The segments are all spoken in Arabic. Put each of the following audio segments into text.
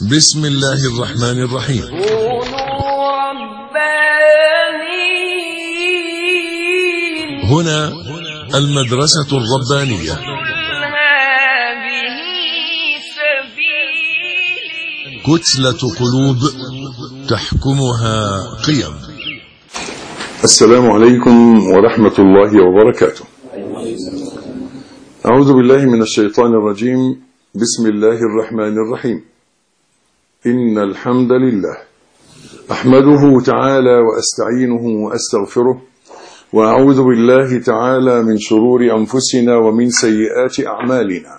بسم الله الرحمن الرحيم. كونوا ربانيين. هنا المدرسة الربانية. هذه سبيلي. كتلة قلوب تحكمها قيم. السلام عليكم ورحمة الله وبركاته. أعوذ بالله من الشيطان الرجيم. بسم الله الرحمن الرحيم. إن الحمد لله أحمده تعالى وأستعينه وأستغفره، وأعوذ بالله تعالى من شرور أنفسنا ومن سيئات أعمالنا.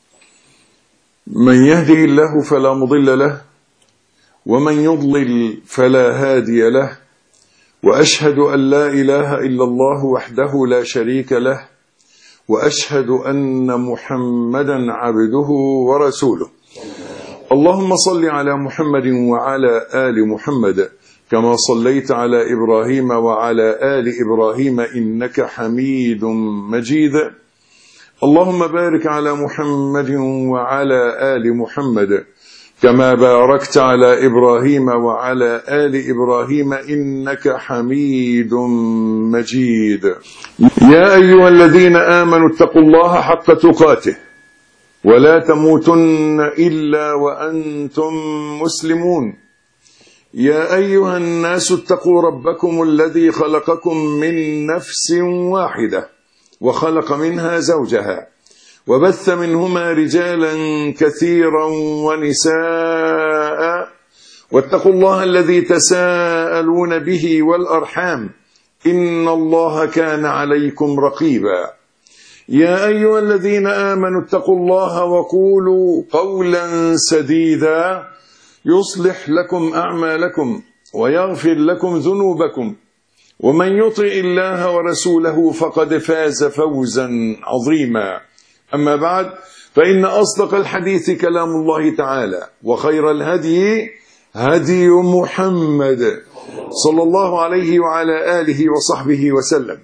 من يهده الله فلا مضل له، ومن يضلل فلا هادي له، وأشهد أن لا إله إلا الله وحده لا شريك له، وأشهد أن محمدا عبده ورسوله. اللهم صل على محمد وعلى آل محمد كما صليت على إبراهيم وعلى آل إبراهيم إنك حميد مجيد. اللهم بارك على محمد وعلى آل محمد كما باركت على إبراهيم وعلى آل إبراهيم إنك حميد مجيد. يا أيها الذين آمنوا اتقوا الله حق تقاته ولا تموتن إلا وأنتم مسلمون. يا أيها الناس اتقوا ربكم الذي خلقكم من نفس واحدة وخلق منها زوجها وبث منهما رجالا كثيرا ونساء، واتقوا الله الذي تساءلون به والأرحام إن الله كان عليكم رقيبا. يا أيها الذين آمنوا اتقوا الله وقولوا قولا سديدا يصلح لكم أعمالكم ويغفر لكم ذنوبكم، ومن يطع الله ورسوله فقد فاز فوزا عظيما. أما بعد، فإن أصدق الحديث كلام الله تعالى، وخير الهدي هدي محمد صلى الله عليه وعلى آله وصحبه وسلم.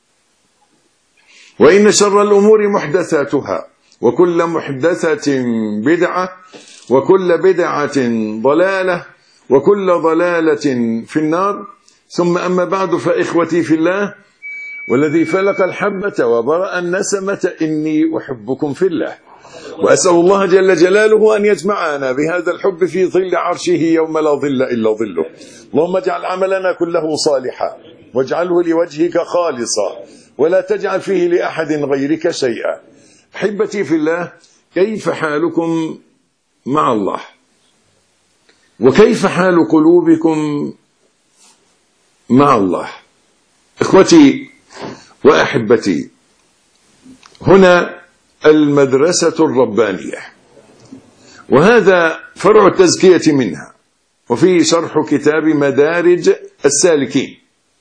وإن شر الأمور محدثاتها، وكل محدثة بدعة، وكل بدعة ضلالة، وكل ضلالة في النار. ثم أما بعد، فإخوتي في الله والذي فلق الحبة وبرأ النسمة إني أحبكم في الله، وأسأل الله جل جلاله أن يجمعنا بهذا الحب في ظل عرشه يوم لا ظل إلا ظله. اللهم اجعل عملنا كله صالحا، واجعله لوجهك خالصا، ولا تجعل فيه لأحد غيرك شيئا. أحبتي في الله، كيف حالكم مع الله؟ وكيف حال قلوبكم مع الله؟ إخوتي وأحبتي، هنا المدرسة الربانية، وهذا فرع التزكية منها، وفيه شرح كتاب مدارج السالكين.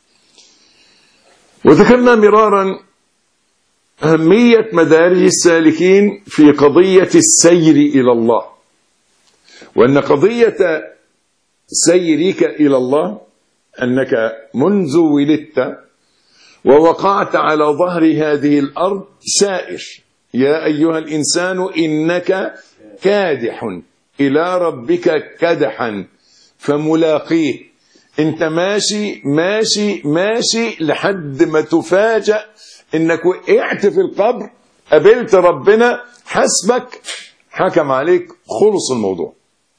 وذكرنا مرارا أهمية مدارج السالكين في قضية السير إلى الله، وأن قضية سيرك إلى الله أنك منذ ولدت ووقعت على ظهر هذه الأرض سائر. يا أيها الإنسان إنك كادح إلى ربك كدحا فملاقيه. انت ماشي ماشي ماشي لحد ما تفاجأ انك وقعت في القبر، قابلت ربنا، حسبك، حكم عليك، خلص الموضوع.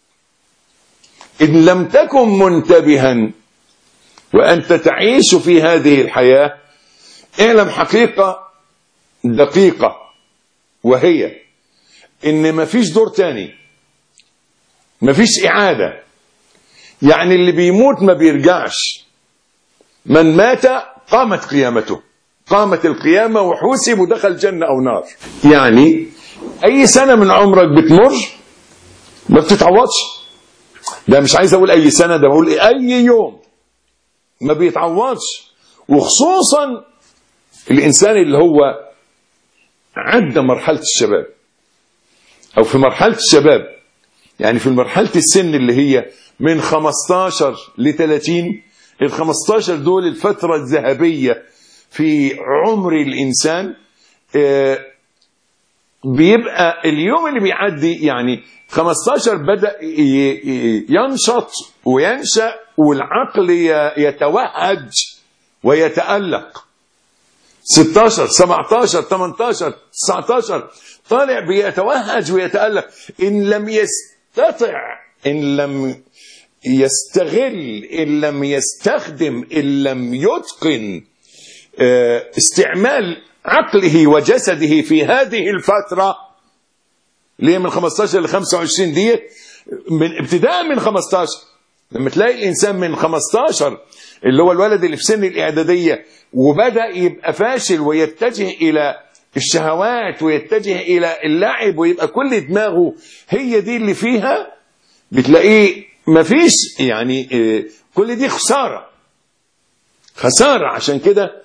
إن لم تكن منتبها وأنت تعيش في هذه الحياة، اعلم حقيقة دقيقة، وهي إن مفيش دور تاني، مفيش إعادة. يعني اللي بيموت ما بيرجعش. من مات قامت قيامته، قامت القيامة وحوسب ودخل جنة أو نار. يعني أي سنة من عمرك بتمر ما بتتعوضش. ده مش عايز أقول أي سنة، ده بقول أي يوم ما بيتعوضش. وخصوصا الإنسان اللي هو عدى مرحلة الشباب، أو في مرحلة الشباب، يعني في مرحلة السن اللي هي من 15 ل 30. ال 15 دول الفترة الذهبية في عمر الإنسان. بيبقى اليوم اللي بيعدي يعني 15 بدأ ينشط وينشأ والعقل يتوهج ويتألق. 16 17 18 19 طالع بيتوهج ويتألق. إن لم يستطع، إن لم يستغل، إن لم يستخدم، إن لم يتقن استعمال عقله وجسده في هذه الفترة، ليه من 15 ل 25 دي، من ابتداء من 15. لما تلاقي الإنسان من 15 اللي هو الولد اللي في سن الإعدادية وبدأ يبقى فاشل ويتجه إلى الشهوات ويتجه إلى اللعب ويبقى كل دماغه هي دي اللي فيها، بتلاقيه مفيش يعني كل دي خسارة. خسارة. عشان كده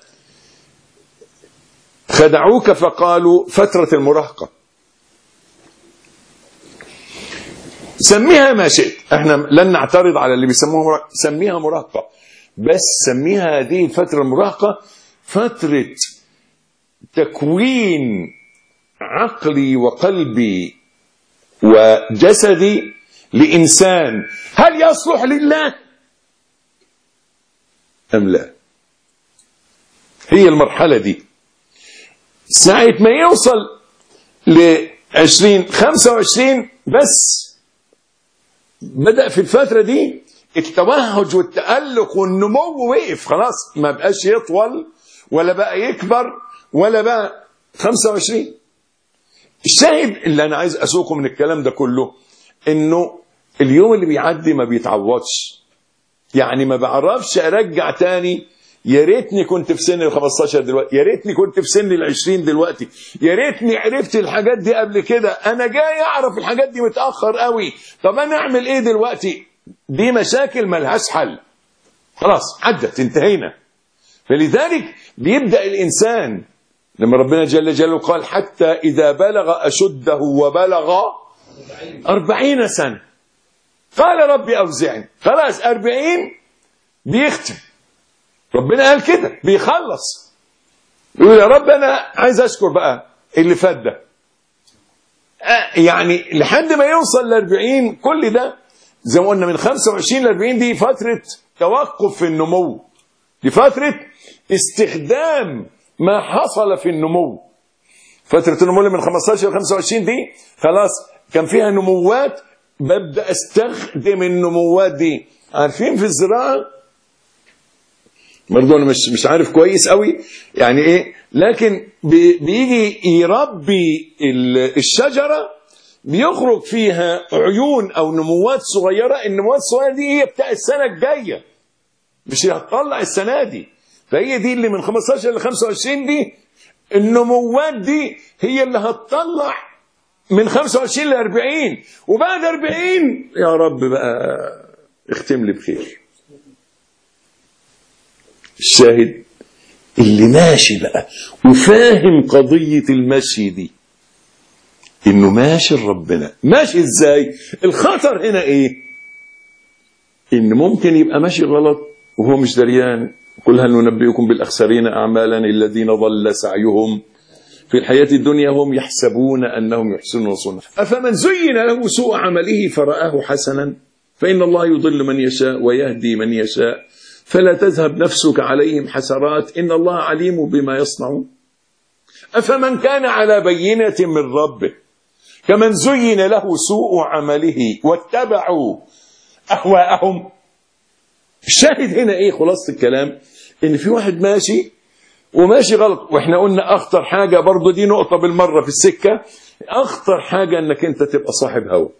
خدعوك فقالوا فترة المراهقة. سميها ما شئت، احنا لن نعترض على اللي بيسموها مراهقة، سميها مراهقة، بس سميها هذه الفترة المراهقة فترة تكوين عقلي وقلبي وجسدي لإنسان هل يصلح لله أم لا. هي المرحلة دي ساعة ما يوصل ل20 25 بس بدأ في الفترة دي التوهج والتألق والنمو وقف خلاص، ما بقاش يطول ولا بقى يكبر ولا بقى 25. الشاهد اللي أنا عايز أسوقه من الكلام ده كله إنه اليوم اللي بيعدي ما بيتعوضش. يعني ما بعرفش أرجع تاني يا ريتني كنت في سن ال 15 دلوقتي، يا ريتني كنت في سن ال 20 دلوقتي، يا ريتني عرفت الحاجات دي قبل كده، أنا جاي أعرف الحاجات دي متأخر قوي، طب أنا أعمل إيه دلوقتي؟ دي مشاكل ملهاش حل، خلاص عدت انتهينا. فلذلك بيبدأ الإنسان لما ربنا جل جلاله قال حتى إذا بلغ أشده وبلغ 40 سنة قال ربي أوزعني. خلاص 40 بيختم، ربنا قال كده بيخلص، يقول يا رب أنا عايز أشكر بقى اللي فات ده. يعني لحد ما يوصل ل40 كل ده زي ما قلنا من 25 ل40 دي فترة توقف في النمو، دي فترة استخدام ما حصل في النمو. فترة النمو من 15 ل 25 دي خلاص كان فيها نموات، ببدأ استخدم النموات دي. عارفين في الزراعة برضه انا مش عارف كويس قوي يعني ايه، لكن بيجي يربي الشجرة بيخرج فيها عيون او نموات صغيرة. النموات الصغيرة دي هي بتاع السنة الجاية، مش هتطلع السنة دي. فهي دي اللي من 15 ل 25 دي، النموات دي هي اللي هتطلع من 25 ل 40. وبعد 40 يا رب بقى اختم لي بخير. الشاهد اللي ماشي بقى وفاهم قضية المشي دي انه ماشي لربنا. ماشي ازاي؟ الخطر هنا ايه؟ ان ممكن يبقى ماشي غلط وهو مش دريان. قل هل ننبئكم بالاخسرين اعمالا الذين ضل سعيهم في الحياة الدنيا هم يحسبون انهم يحسنون صنعا افمن زين له سوء عمله فرآه حسنا فإن الله يضل من يشاء ويهدي من يشاء فلا تذهب نفسك عليهم حسرات إن الله عليم بما يصنعون. أفمن كان على بينة من ربه كمن زين له سوء عمله واتبعوا أهواءهم. الشاهد هنا إيه؟ خلاصة الكلام إن في واحد ماشي وماشي غلط. وإحنا قلنا أخطر حاجة برضو، دي نقطة بالمرة في السكة، أخطر حاجة إنك أنت تبقى صاحب هوى.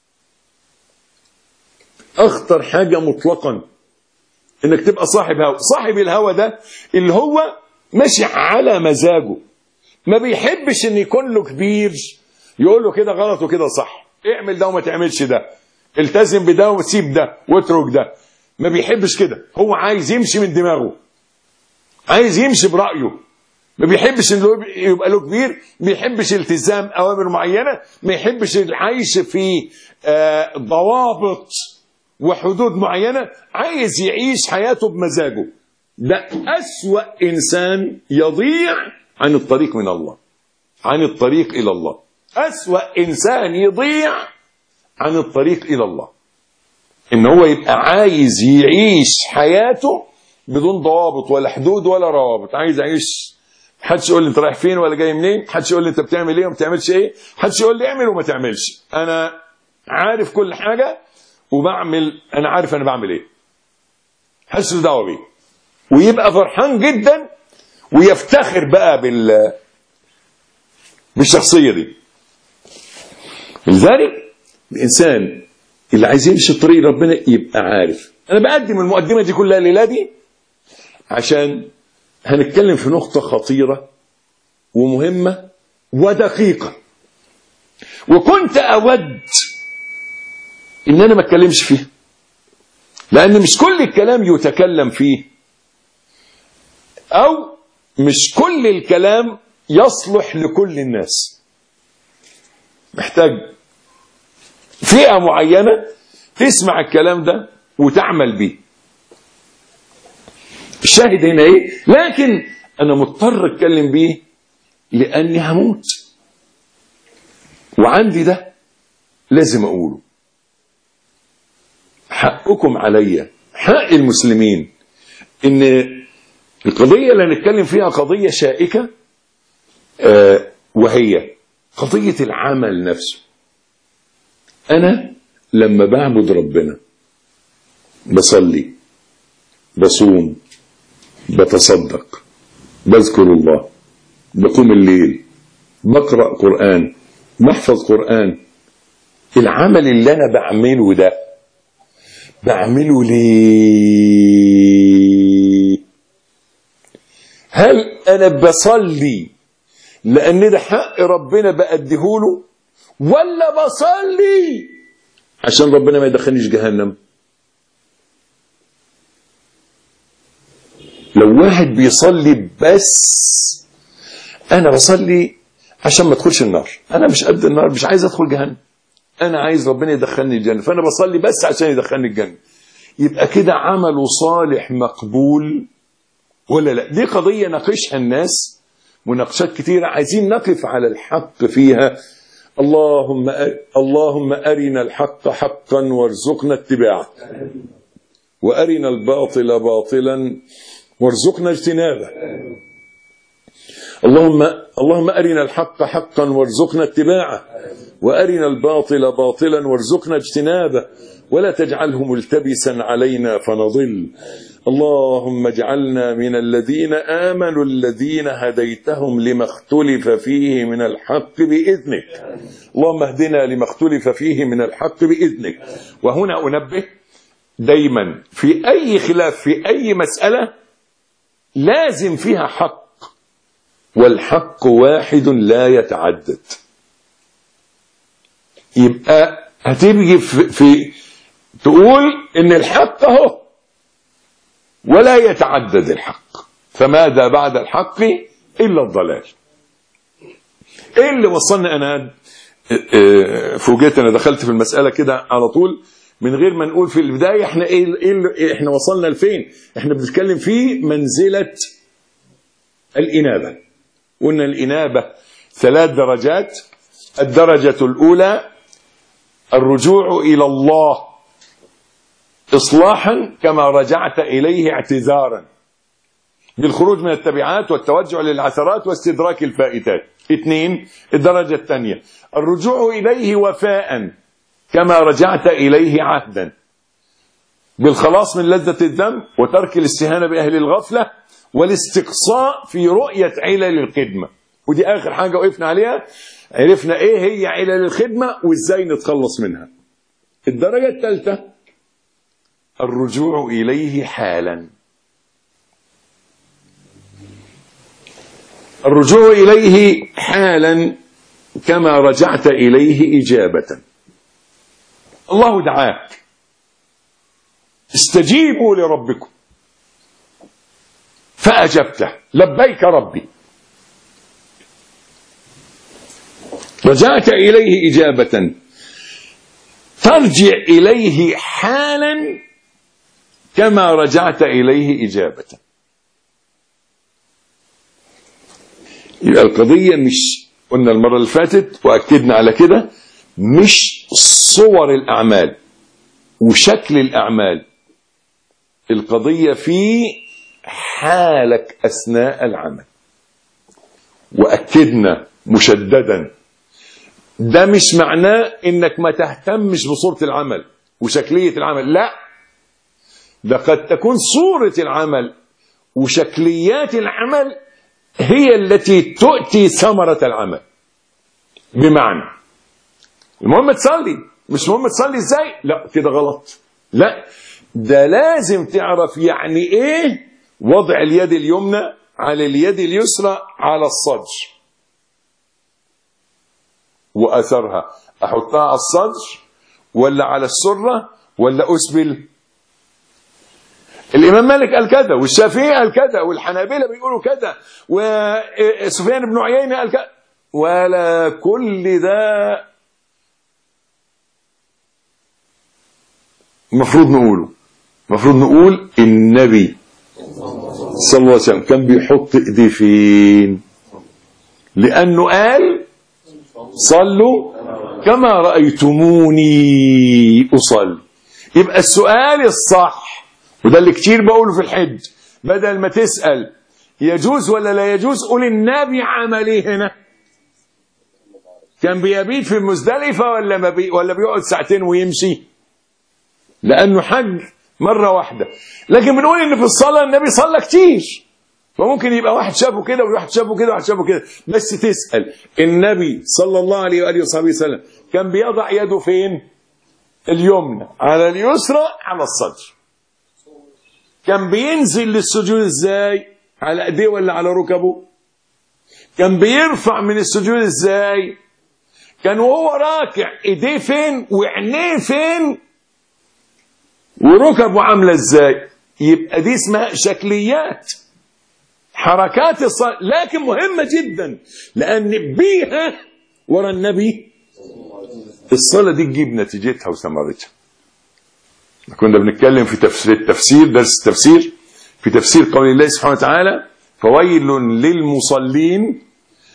أخطر حاجة مطلقا إنك تبقى صاحب هوى. صاحب الهوى ده اللي هو ماشي على مزاجه، ما بيحبش إن يكون له كبير يقول له كده غلط وكده صح، اعمل ده وما تعملش ده، التزم بده وسيب ده واترك ده. ما بيحبش كده، هو عايز يمشي من دماغه، عايز يمشي برأيه. ما بيحبش إنه يبقى له كبير، ما بيحبش التزام أوامر معينة، ما يحبش العيش في ضوابط وحدود معينة، عايز يعيش حياته بمزاجه. ده أسوأ إنسان يضيع عن الطريق من الله، عن الطريق إلى الله. أسوأ إنسان يضيع عن الطريق إلى الله، إن هو يبقى عايز يعيش حياته بدون ضوابط ولا حدود ولا روابط. عايز أعيش، محدش يقول لي أنت رايح فين ولا جاي منين، محدش يقول لي أنت بتعمل إيه وما بتعملش إيه، محدش يقول لي اعمل وما تعملش. أنا عارف كل حاجة وبعمل، أنا عارف أنا بعمل إيه، محدش له دعوة بيه، ويبقى فرحان جدا ويفتخر بقى بالشخصية دي. لذلك الإنسان اللي عايز يمشي طريق ربنا يبقى عارف. أنا بقدم المقدمة دي كلها الليلة دي عشان هنتكلم في نقطة خطيرة ومهمة ودقيقة، وكنت أود إن أنا ما أتكلمش فيها، لأن مش كل الكلام يتكلم فيه، أو مش كل الكلام يصلح لكل الناس. محتاج فئة معينة تسمع الكلام ده وتعمل بيه. الشاهد هنا ايه؟ لكن انا مضطر اتكلم بيه لاني هموت، وعندي ده لازم اقوله. حقكم عليا، حق المسلمين، ان القضية اللي هنتكلم فيها قضية شائكة، وهي قضية العمل نفسه. أنا لما بعبد ربنا، بصلي، بصوم، بتصدق، بذكر الله، بقوم الليل، بقرأ قرآن، بحفظ قرآن، العمل اللي أنا بعمله ده بعمله ليه؟ هل أنا بصلي لأن ده حق ربنا بأديهوله، ولا بصلي عشان ربنا ما يدخلنيش جهنم؟ لو واحد بيصلي بس أنا بصلي عشان ما ادخلش النار، أنا مش قد النار، مش عايز أدخل جهنم، أنا عايز ربنا يدخلني الجنة، فأنا بصلي بس عشان يدخلني الجنة، يبقى كده عمله صالح مقبول ولا لا؟ دي قضية ناقشها الناس مناقشات كتيرة، عايزين نقف على الحق فيها. اللهم أرنا الحق حقا وارزقنا اتباعه، وأرنا الباطل باطلا وارزقنا اجتنابه. اللهم أرنا الحق حقا وارزقنا اتباعه، وأرنا الباطل باطلا وارزقنا اجتنابه، ولا تجعله ملتبسا علينا فنضل. اللهم اجعلنا من الذين آمنوا الذين هديتهم لما اختلف فيه من الحق بإذنك. اللهم اهدنا لما اختلف فيه من الحق بإذنك. وهنا أنبه دايما في أي خلاف في أي مسألة لازم فيها حق، والحق واحد لا يتعدد. يبقى هتيجي في تقول إن الحق اهو ولا يتعدد الحق، فماذا بعد الحق إلا الضلال. إيه اللي وصلنا؟ أنا فوجئت، أنا دخلت في المسألة كده على طول من غير ما نقول في البداية احنا احنا وصلنا لفين. احنا بنتكلم في منزلة الإنابة. قلنا الإنابة 3 درجات. الدرجة الأولى الرجوع إلى الله إصلاحا كما رجعت إليه اعتذارا، بالخروج من التبعات والتوجع للعثرات واستدراك الفائتات. 2 الدرجة الثانية الرجوع إليه وفاء كما رجعت إليه عهدا، بالخلاص من لذة الذنب وترك الاستهانة بأهل الغفلة والاستقصاء في رؤية علل الخدمة. ودي آخر حاجة وقفنا عليها، عرفنا إيه هي علل الخدمة وإزاي نتخلص منها. الدرجة الثالثة الرجوع إليه حالا. الرجوع إليه حالا كما رجعت إليه إجابة. الله دعاك، استجيبوا لربكم فأجبته، لبيك ربي، رجعت إليه إجابة، ترجع إليه حالا كما رجعت إليه إجابة. يبقى القضية مش، قلنا المرة اللي فاتت وأكدنا على كده، مش صور الأعمال وشكل الأعمال، القضية في حالك أثناء العمل. وأكدنا مشددا ده مش معناه إنك ما تهتمش بصورة العمل وشكلية العمل، لا، ده قد تكون صورة العمل وشكليات العمل هي التي تؤتي ثمرة العمل. بمعنى المهم تصلي، مش مهم تصلي ازاي، لا كده غلط، لا، ده لازم تعرف يعني ايه وضع اليد اليمنى على اليد اليسرى على الصدر واثرها، احطها على الصدر ولا على السرة ولا اسبل. الامام مالك قال كذا، والشافعي قال كذا، والحنابلة بيقولوا كذا، وسفيان بن عيينة قال كذا، ولا كل ده مفروض نقول النبي صلى الله عليه وسلم كان بيحط ايديه فين؟ لانه قال صلوا كما رأيتموني اصلي. يبقى السؤال الصح، وده اللي كتير بقوله في الحج، بدل ما تسأل يجوز ولا لا يجوز، قول النبي عمل ايه هنا؟ كان بيبيت في المزدلفة ولا بيقعد ساعتين ويمشي؟ لأنه حج مرة واحدة. لكن بنقول إن في الصلاة النبي صلى كتير، فممكن يبقى واحد شافه كده وواحد شافه كده وواحد شافه كده، بس تسأل النبي صلى الله عليه وآله وصحبه وسلم كان بيضع يده فين؟ اليمنى على اليسرى على الصدر. كان بينزل للسجود ازاي؟ على ايديه ولا على ركبه؟ كان بيرفع من السجود ازاي؟ كان وهو راكع ايديه فين وعينيه فين وركبه عامله ازاي؟ يبقى دي اسمها شكليات حركات الصلاة، لكن مهمة جدا لأن بيها ورا النبي الصلاة دي تجيب نتيجتها وثمرتها. كنا بنتكلم في التفسير، درس التفسير، في تفسير قول الله سبحانه وتعالى: فويل للمصلين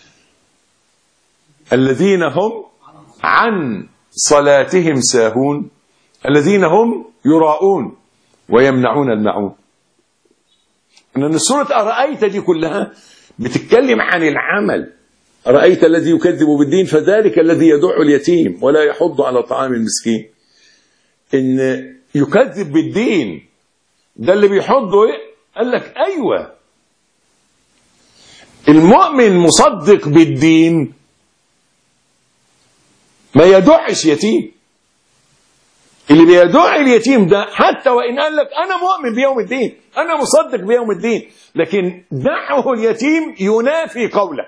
الذين هم عن صلاتهم ساهون الذين هم يراءون ويمنعون الماعون. ان سورة أرأيت دي كلها بتتكلم عن العمل. أرأيت الذي يكذب بالدين فذلك الذي يدع اليتيم ولا يحض على طعام المسكين. ان يكذب بالدين ده اللي بيحضه ايه؟ قال لك ايوه، المؤمن مصدق بالدين ما يدعش يتيم. اللي بيدع اليتيم ده حتى وإن قال لك أنا مؤمن بيوم الدين، أنا مصدق بيوم الدين، لكن دعه اليتيم ينافي قوله،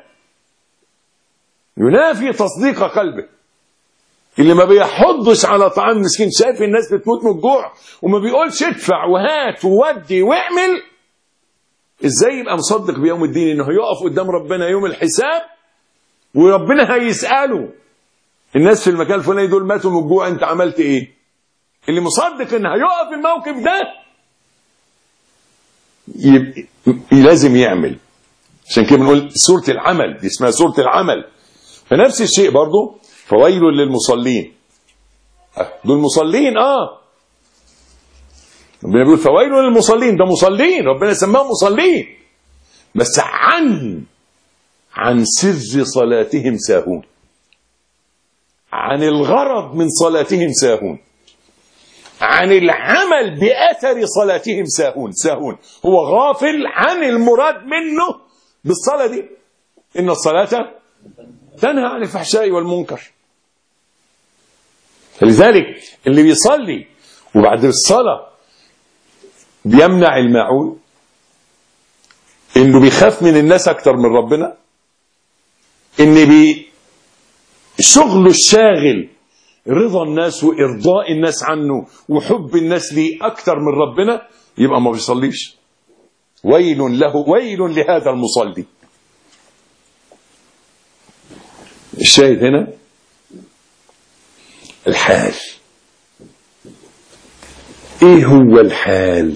ينافي تصديق قلبه. اللي ما بيحضش على طعام مسكين، شايف الناس بتموت من الجوع وما بيقولش ادفع وهات وودي واعمل، ازاي يبقى مصدق بيوم الدين؟ انه هيقف قدام ربنا يوم الحساب وربنا هيسأله الناس في المكان الفلاني دول ماتوا من الجوع، انت عملت ايه؟ اللي مصدق ان هيقف الموقف ده لازم يعمل. عشان كده بنقول سورة العمل دي اسمها سورة العمل. فنفس الشيء برضو فويل للمصلين، دول مصلين. ربنا بيقول فويل للمصلين، ده مصلين، ربنا سماهم مصلين، بس عن سر صلاتهم ساهون، عن الغرض من صلاتهم ساهون، عن العمل بأثر صلاتهم ساهون. هو غافل عن المراد منه بالصلاة دي، إن الصلاة تنهى عن الفحشاء والمنكر. فلذلك اللي بيصلي وبعد الصلاة بيمنع الماعون، إنه بيخاف من الناس أكتر من ربنا، إن شغله الشاغل رضا الناس وإرضاء الناس عنه وحب الناس ليه أكتر من ربنا، يبقى ما بيصليش. ويل له، ويل لهذا المصلي. الشاهد هنا الحال. ايه هو الحال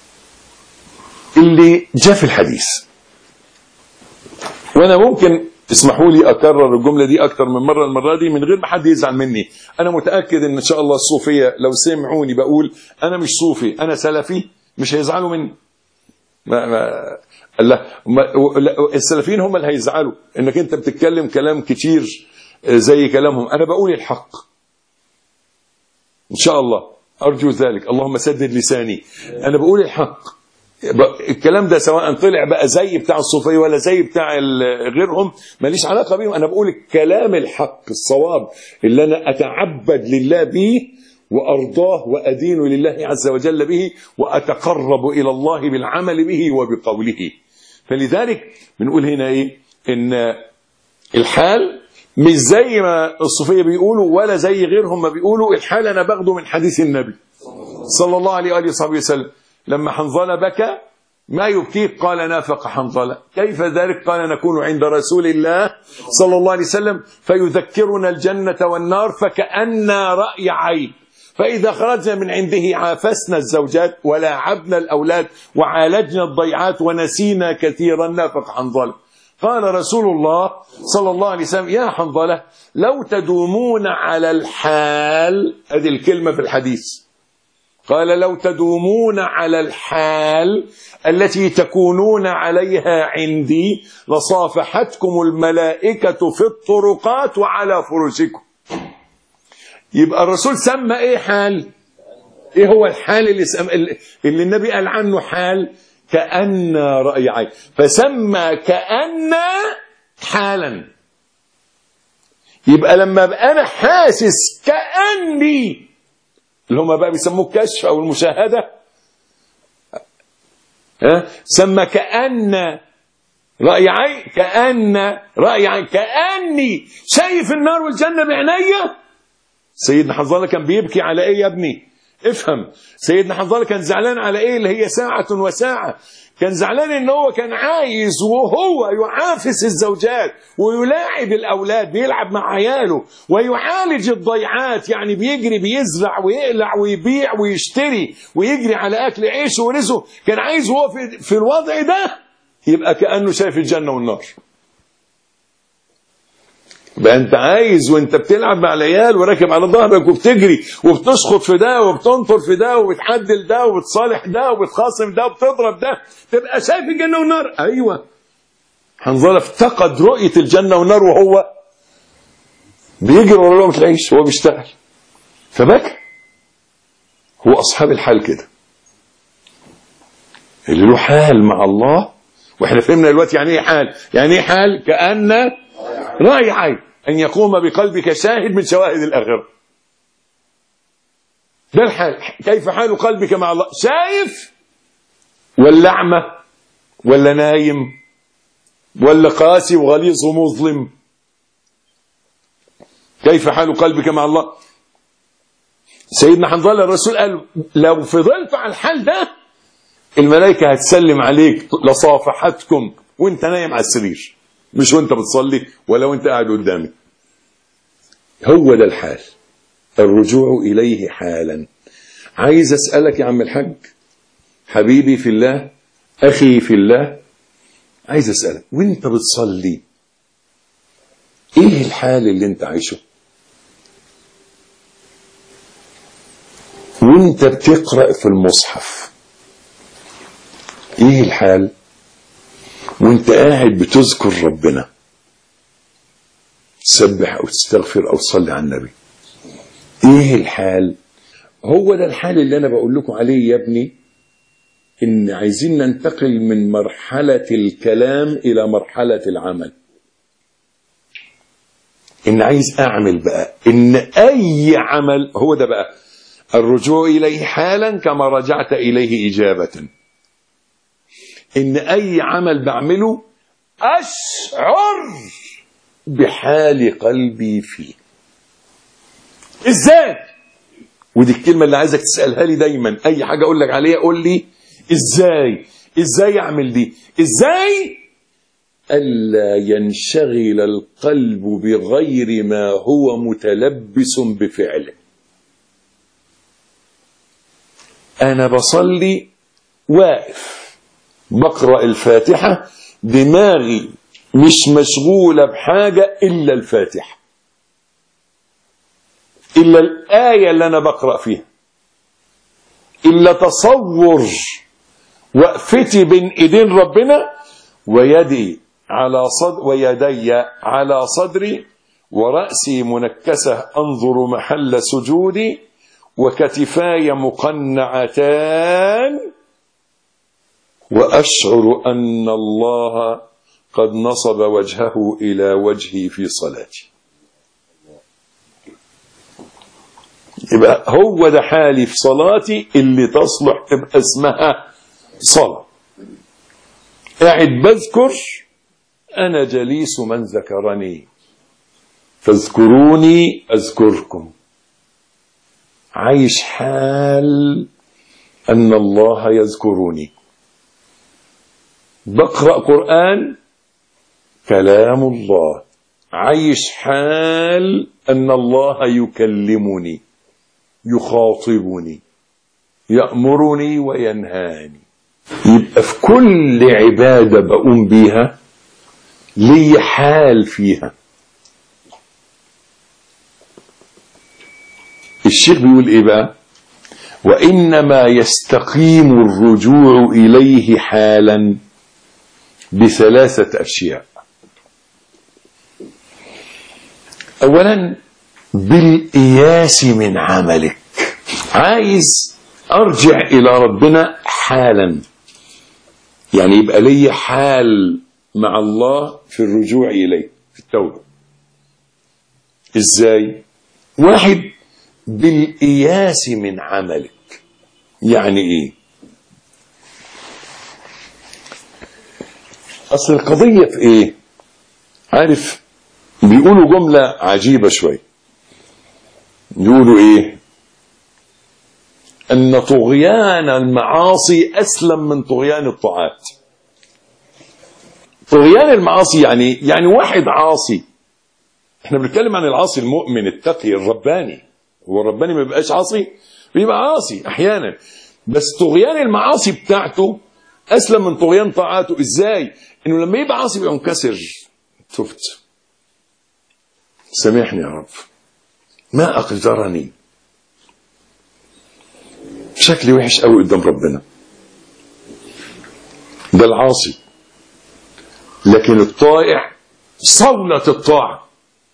اللي جاء في الحديث؟ وانا ممكن اسمحوا لي اكرر الجمله دي اكتر من مره المره دي من غير ما حد يزعل مني. انا متاكد ان شاء الله الصوفيه لو سمعوني بقول انا مش صوفي انا سلفي مش هيزعلوا مني. السلفيين هم اللي هيزعلوا انك انت بتتكلم كلام كتير زي كلامهم. انا بقول الحق ان شاء الله، ارجو ذلك، اللهم سدد لساني. انا بقول الحق. الكلام ده سواء طلع بقى زي بتاع الصوفيه ولا زي بتاع غيرهم ماليش علاقه بيهم. انا بقول الكلام الحق الصواب اللي انا اتعبد لله به وارضاه وادين لله عز وجل به واتقرب الى الله بالعمل به وبقوله. فلذلك بنقول هنا ايه؟ ان الحال مش زي ما الصوفيه بيقولوا ولا زي غيرهم ما بيقولوا. الحال انا باخده من حديث النبي صلى الله عليه واله وصحبه وسلم لما حنظله بكى ما يبكيك؟ قال نافق حنظله. كيف ذلك؟ قال نكون عند رسول الله صلى الله عليه وسلم فيذكرنا الجنه والنار فكأن رأي عين، فإذا خرجنا من عنده عافسنا الزوجات ولاعبنا الأولاد وعالجنا الضيعات ونسينا كثيرا. نافق حنظله. قال رسول الله صلى الله عليه وسلم يا حنظله لو تدومون على الحال، هذه الكلمة في الحديث، قال لو تدومون على الحال التي تكونون عليها عندي لصافحتكم الملائكة في الطرقات وعلى فرشكم. يبقى الرسول سمى ايه حال؟ ايه هو الحال اللي النبي قال عنه حال؟ كأن رأي عين، فسمى كأن حالا. يبقى لما ابقى انا حاسس كأني، اللي هم بقى بيسموه الكشف او المشاهدة، سمى كأن رأي عين، كأن رأي عين، كأني شايف النار والجنة بعينيا. سيدنا حنظله كان بيبكي على ايه يا ابني؟ افهم. سيدنا حنظله كان زعلان على ايه؟ اللي هي ساعة وساعة. كان زعلان ان هو كان عايز وهو يعافس الزوجات ويلاعب الاولاد، بيلعب مع عياله ويعالج الضيعات، يعني بيجري بيزرع ويقلع ويبيع ويشتري ويجري على اكل عيشه ورزقه. كان عايز وهو في الوضع ده يبقى كأنه شايف الجنة والنار. بقى انت عايز وانت بتلعب مع العيال وراكب على ظهرك وبتجري وبتشخط في ده وبتنطر في ده وبتعدل ده وبتصالح ده وبتخاصم ده وبتضرب ده، تبقى شايف الجنة والنار. ايوه، حنظله افتقد رؤية الجنة والنار وهو بيجري ورا لقمة العيش وهو بيشتغل، فبكى. هو اصحاب الحال كده اللي له حال مع الله. واحنا فهمنا دلوقتي يعني ايه حال. يعني ايه حال؟ كأن رأي عين، أن يقوم بقلبك شاهد من شواهد الآخرة. ده الحال. كيف حال قلبك مع الله؟ شايف ولا أعمى ولا نايم ولا قاسي وغليظ ومظلم؟ كيف حال قلبك مع الله؟ سيدنا حنظله الرسول قال لو فضلت على الحال ده الملائكة هتسلم عليك لصافحتكم وانت نايم على السرير، مش وانت بتصلي ولا وانت قاعد قدامي. هو ده الحال، الرجوع إليه حالا. عايز أسألك يا عم الحاج، حبيبي في الله، أخي في الله، عايز أسألك وانت بتصلي ايه الحال اللي انت عايشه؟ وانت بتقرأ في المصحف ايه الحال؟ وانت قاعد بتذكر ربنا، تسبح او تستغفر او تصلي على النبي، ايه الحال؟ هو ده الحال اللي انا بقول لكم عليه يا ابني، ان عايزين ننتقل من مرحلة الكلام الى مرحلة العمل. ان عايز اعمل بقى، ان اي عمل هو ده بقى الرجوع اليه حالا كما رجعت اليه اجابة. ان اي عمل بعمله اشعر بحال قلبي فيه. ازاي؟ ودي الكلمة اللي عايزك تسألها لي دايما، اي حاجة اقول لك عليها قول لي ازاي اعمل دي؟ ازاي؟ ألا ينشغل القلب بغير ما هو متلبس بفعله. انا بصلي واقف بقرأ الفاتحة، دماغي مش مشغولة بحاجة إلا الفاتحة، إلا الآية اللي أنا بقرأ فيها، إلا تصور وقفتي بين إيدين ربنا، ويدي ويدي على صدري، ورأسي منكسة أنظر محل سجودي، وكتفاي مقنعتان، وأشعر أن الله قد نصب وجهه إلى وجهي في صلاتي. يبقى هو ده حالي في صلاتي اللي تصلح تبقى اسمها صلاة. قاعد بذكر، أنا جليس من ذكرني فاذكروني أذكركم. عايش حال أن الله يذكرني. بقرأ قرآن، كلام الله. عايش حال أن الله يكلمني، يخاطبني، يأمرني وينهاني. يبقى في كل عبادة بقوم بيها لي حال فيها. الشيخ بيقول ايه بقى؟ وإنما يستقيم الرجوع إليه حالا بثلاثة أشياء. أولا بالإياس من عملك. عايز أرجع إلى ربنا حالا، يعني يبقى لي حال مع الله في الرجوع إليه في التوبة. إزاي؟ واحد بالإياس من عملك. يعني إيه؟ أصل القضية في إيه؟ عارف بيقولوا جملة عجيبة شوي. يقولوا إيه؟ أن طغيان المعاصي أسلم من طغيان الطاعات. طغيان المعاصي يعني واحد عاصي. احنا بنتكلم عن العاصي المؤمن التقي الرباني. هو الرباني ما بيبقاش عاصي، بيبقى عاصي احيانا، بس طغيان المعاصي بتاعته اسلم من طغيان طاعاته. ازاي؟ انه لما يبقى عاصي بيبقى منكسر. تفت، سامحني يا رب، ما اقدرني، شكلي وحش قوي قدام ربنا. ده العاصي. لكن الطائع صولة الطاعة،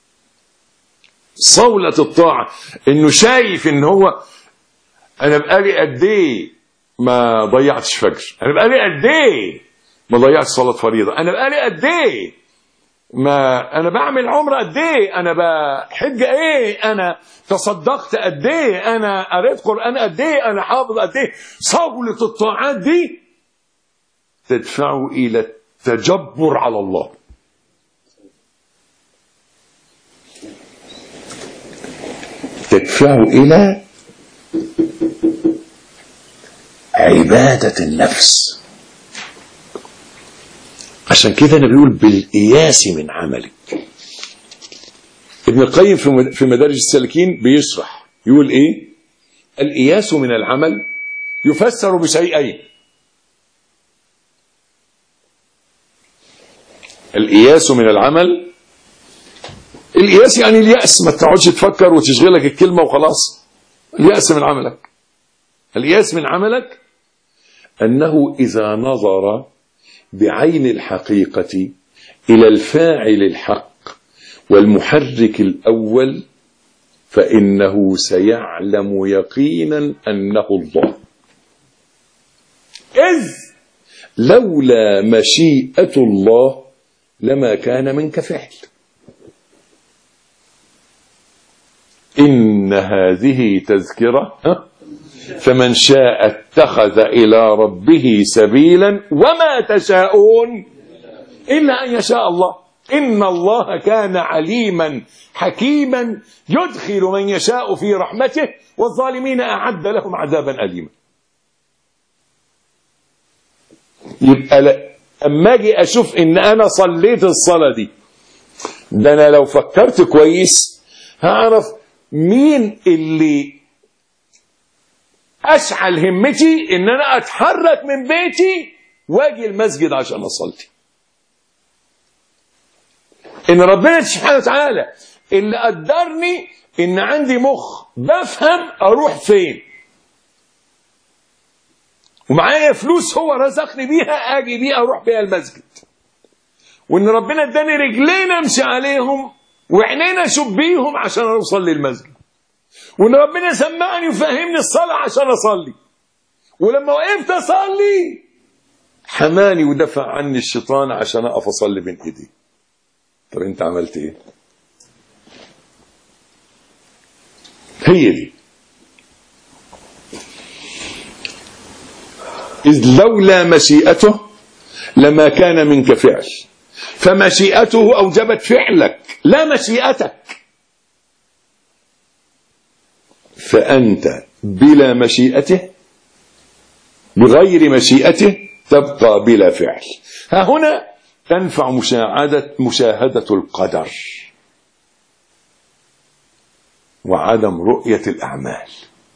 صولة الطاعة، انه شايف ان هو انا بقالي قد ايه ما ضيعتش فجر، انا بقالي قد ايه ما ضيعتش صلاة فريضة، انا بقالي قد ايه ما انا بعمل عمرة قد ايه، انا بحج ايه، انا تصدقت قد ايه، انا قريت قرآن قد ايه، انا حافظ قد ايه. صولة الطاعات دي تدفعه الى التجبر على الله. تدفعه إلى عبادة النفس. عشان كده أنا بيقول بالإياس من عملك. ابن القيم في مدارج السالكين بيشرح يقول إيه؟ الإياس من العمل يفسر بشيئين. الإياس من العمل، الإياس يعني اليأس، ما تقعدش تفكر وتشغلك الكلمة وخلاص. اليأس من عملك. اليأس من عملك أنه إذا نظر بعين الحقيقة إلى الفاعل الحق والمحرك الأول فإنه سيعلم يقينا أنه الله، إذ لولا مشيئة الله لما كان منك فعل. إن هذه تذكرة فمن شاء اتخذ إلى ربه سبيلا وما تشاءون إلا أن يشاء الله إن الله كان عليما حكيما يدخل من يشاء في رحمته والظالمين أعد لهم عذابا أليما. يبقى أما أجي أشوف إن أنا صليت الصلاة دي، ده أنا لو فكرت كويس هعرف مين اللي أشعل همتي إن أنا أتحرك من بيتي وأجي المسجد عشان أصلي. ان ربنا سبحانه وتعالى اللي قدرني ان عندي مخ بفهم اروح فين، ومعايا فلوس هو رزقني بيها اجي بيها اروح بيها المسجد، وان ربنا اداني رجلين امشي عليهم وعينين اشوف بيهم عشان اوصل للمسجد، وان ربنا سمعني وفهمني الصلاه عشان اصلي، ولما وقفت اصلي حماني ودفع عني الشيطان عشان اقف اصلي بين ايدي. طب انت عملت ايه؟ هي دي. إذ لولا مشيئته لما كان منك فعل، فمشيئته أوجبت فعلك لا مشيئتك، فأنت بلا مشيئته بغير مشيئته تبقى بلا فعل. ها هنا تنفع مشاهدة القدر وعدم رؤية الأعمال.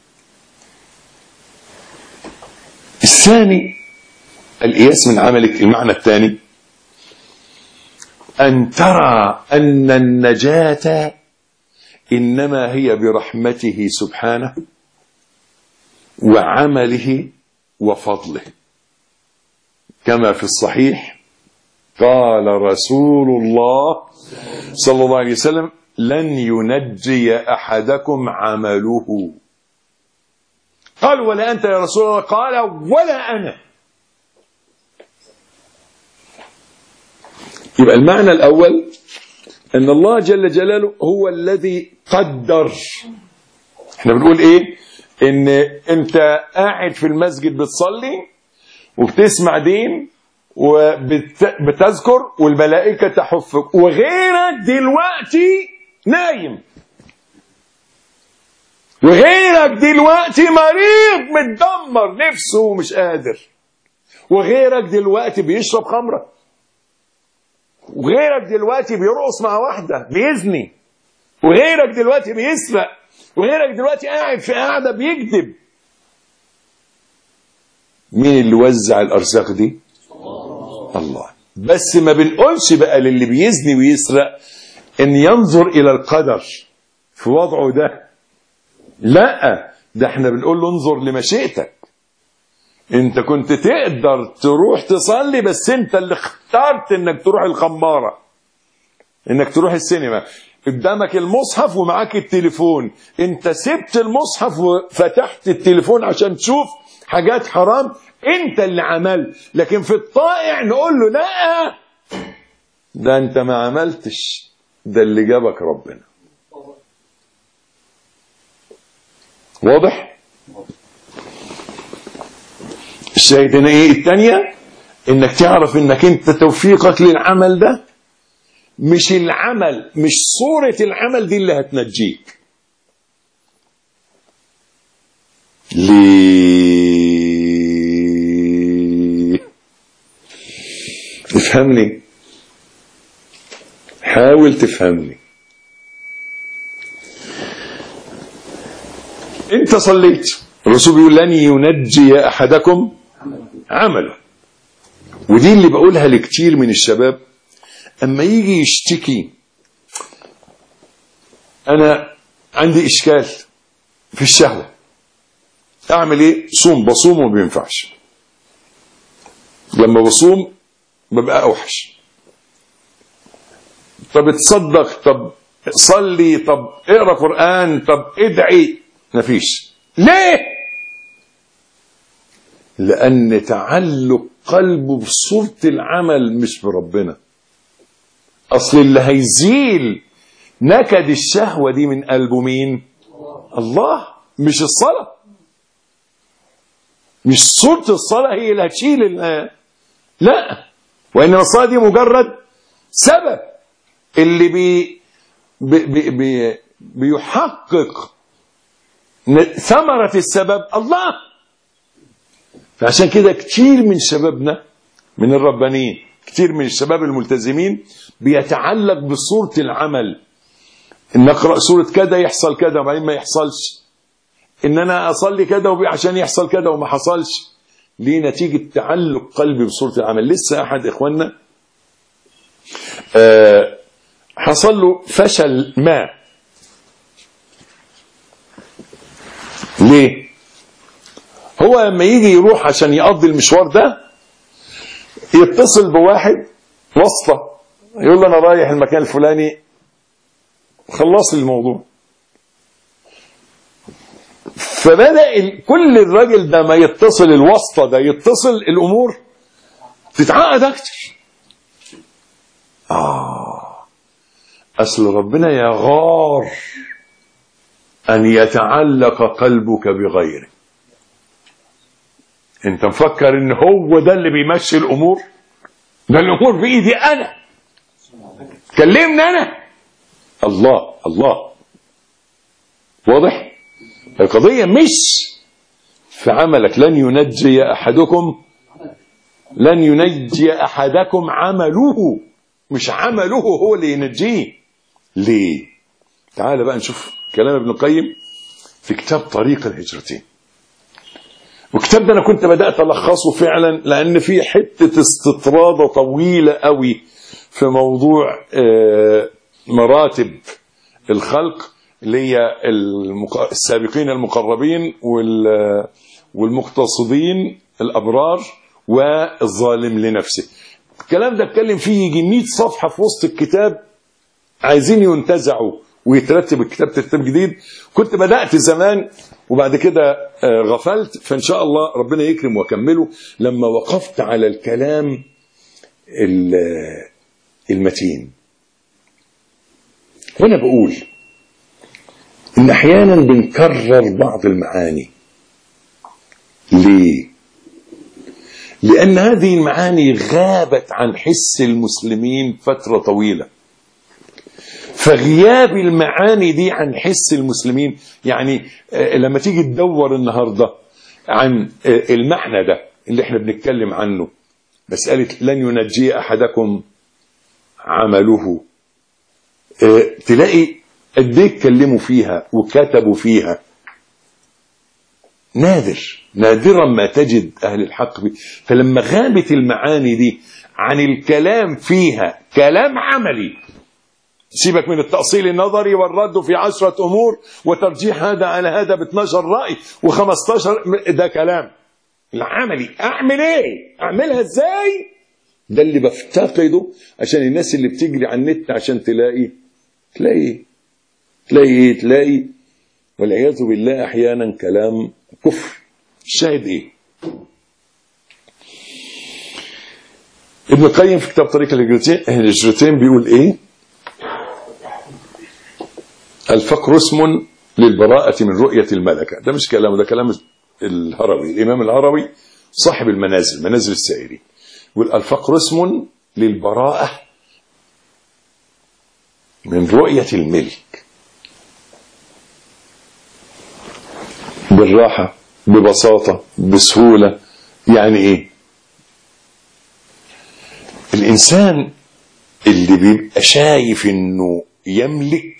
الثاني القياس من عملك. المعنى الثاني أن ترى أن النجاة إنما هي برحمته سبحانه وعمله وفضله، كما في الصحيح قال رسول الله صلى الله عليه وسلم: لن ينجي أحدكم عمله. قال: ولا أنت يا رسول الله؟ قال: ولا أنا. يبقى المعنى الأول أن الله جل جلاله هو الذي قدر. احنا بنقول إيه؟ إن أنت قاعد في المسجد بتصلي وبتسمع دين وبتذكر والملائكة تحفك، وغيرك دلوقتي نايم، وغيرك دلوقتي مريض متدمر نفسه ومش قادر، وغيرك دلوقتي بيشرب خمرة، وغيرك دلوقتي بيرقص مع واحدة بيزني، وغيرك دلوقتي بيسرق، وغيرك دلوقتي قاعد في قاعدة بيكذب. مين اللي وزع الأرزاق دي؟ الله. بس ما بنقولش بقى للي بيزني ويسرق ان ينظر الى القدر في وضعه ده، لا، ده احنا بنقول له انظر لمشيئتك. انت كنت تقدر تروح تصلي بس انت اللي اخترت انك تروح الخمارة، انك تروح السينما، قدامك المصحف ومعاك التليفون، انت سبت المصحف وفتحت التليفون عشان تشوف حاجات حرام، انت اللي عملت. لكن في الطائع نقول له لا، ده انت ما عملتش، ده اللي جابك ربنا. واضح؟ الشاهد هنا ايه؟ الثانية انك تعرف انك انت توفيقك للعمل ده مش العمل، مش صورة العمل دي اللي هتنجيك. ليه؟ افهمني، حاول تفهمني. انت صليت، الرسول بيقول: لن ينجي احدكم عمله. ودي اللي بقولها لكتير من الشباب اما يجي يشتكي: انا عندي اشكال في الشهوة، اعمل ايه؟ بصوم وما بينفعش، لما بصوم ببقى اوحش. طب اتصدق، طب صلي، طب اقرا قرآن، طب ادعي، مفيش. ليه؟ لأن تعلق قلبه بصورة العمل مش بربنا. أصل اللي هيزيل نكد الشهوة دي من قلبه مين؟ الله، مش الصلاة، مش صورة الصلاة هي اللي هتشيل لا، وإن الصلاة دي مجرد سبب اللي بيحقق ثمرة السبب الله. فعشان كده كتير من شبابنا من الربانيين، كتير من الشباب الملتزمين بيتعلق بصورة العمل، ان اقرأ سورة كذا يحصل كذا وبعدين ما يحصلش، ان انا اصلي كذا عشان يحصل كذا وما حصلش. ليه؟ نتيجة تعلق قلبي بصورة العمل. لسه احد اخواننا حصل له فشل ما. ليه؟ هو لما يجي يروح عشان يقضي المشوار ده يتصل بواحد واسطة يقول له انا رايح المكان الفلاني خلص لي الموضوع. فبدأ كل الراجل ده ما يتصل الواسطة ده يتصل الامور تتعقد اكتر. اصل ربنا يغار ان يتعلق قلبك بغيره. انت مفكر ان هو ده اللي بيمشي الامور؟ ده الامور بايدي انا، كلمني انا. الله الله. واضح؟ القضية مش في عملك. لن ينجي احدكم عمله، مش عمله هو اللي ينجيه. ليه؟ تعال بقى نشوف كلام ابن القيم في كتاب طريق الهجرتين. والكتاب ده انا كنت بدأت الخصه فعلا لان في حتة استطرادة طويلة قوي في موضوع مراتب الخلق اللي هي السابقين المقربين والمقتصدين الابرار والظالم لنفسه. الكلام ده اتكلم فيه يجي 100 صفحة في وسط الكتاب، عايزين ينتزعوا ويترتب الكتاب ترتيب جديد. كنت بدأت زمان وبعد كده غفلت، فإن شاء الله ربنا يكرم وأكمله لما وقفت على الكلام المتين. وأنا بقول إن أحيانا بنكرر بعض المعاني. ليه؟ لأن هذه المعاني غابت عن حس المسلمين فترة طويلة. فغياب المعاني دي عن حس المسلمين، يعني لما تيجي تدور النهاردة عن المعنى ده اللي احنا بنتكلم عنه، مسألة لن ينجي أحدكم عمله، تلاقي قد ايه اتكلموا فيها وكتبوا فيها. نادرا ما تجد أهل الحق بي. فلما غابت المعاني دي عن الكلام فيها كلام عملي، سيبك من التأصيل النظري والرد في 10 أمور وترجيح هذا على هذا ب12 رأي و15، ده كلام العملي. أعمل إيه؟ أعملها إزاي؟ ده اللي بفتقده عشان الناس اللي بتجري على النت عشان تلاقي والعياذ بالله أحيانا كلام كفر. الشاهد إيه؟ ابن القيم في كتاب طريق الهجرتين بيقول إيه؟ الفقر اسم للبراءة من رؤية الملكة. ده مش كلام، ده كلام الهروي، الإمام الهروي صاحب المنازل، منازل السائرين. يقول الفقر اسم للبراءة من رؤية الملك. بالراحة، ببساطة، بسهولة. يعني ايه؟ الإنسان اللي بيبقى شايف انه يملك،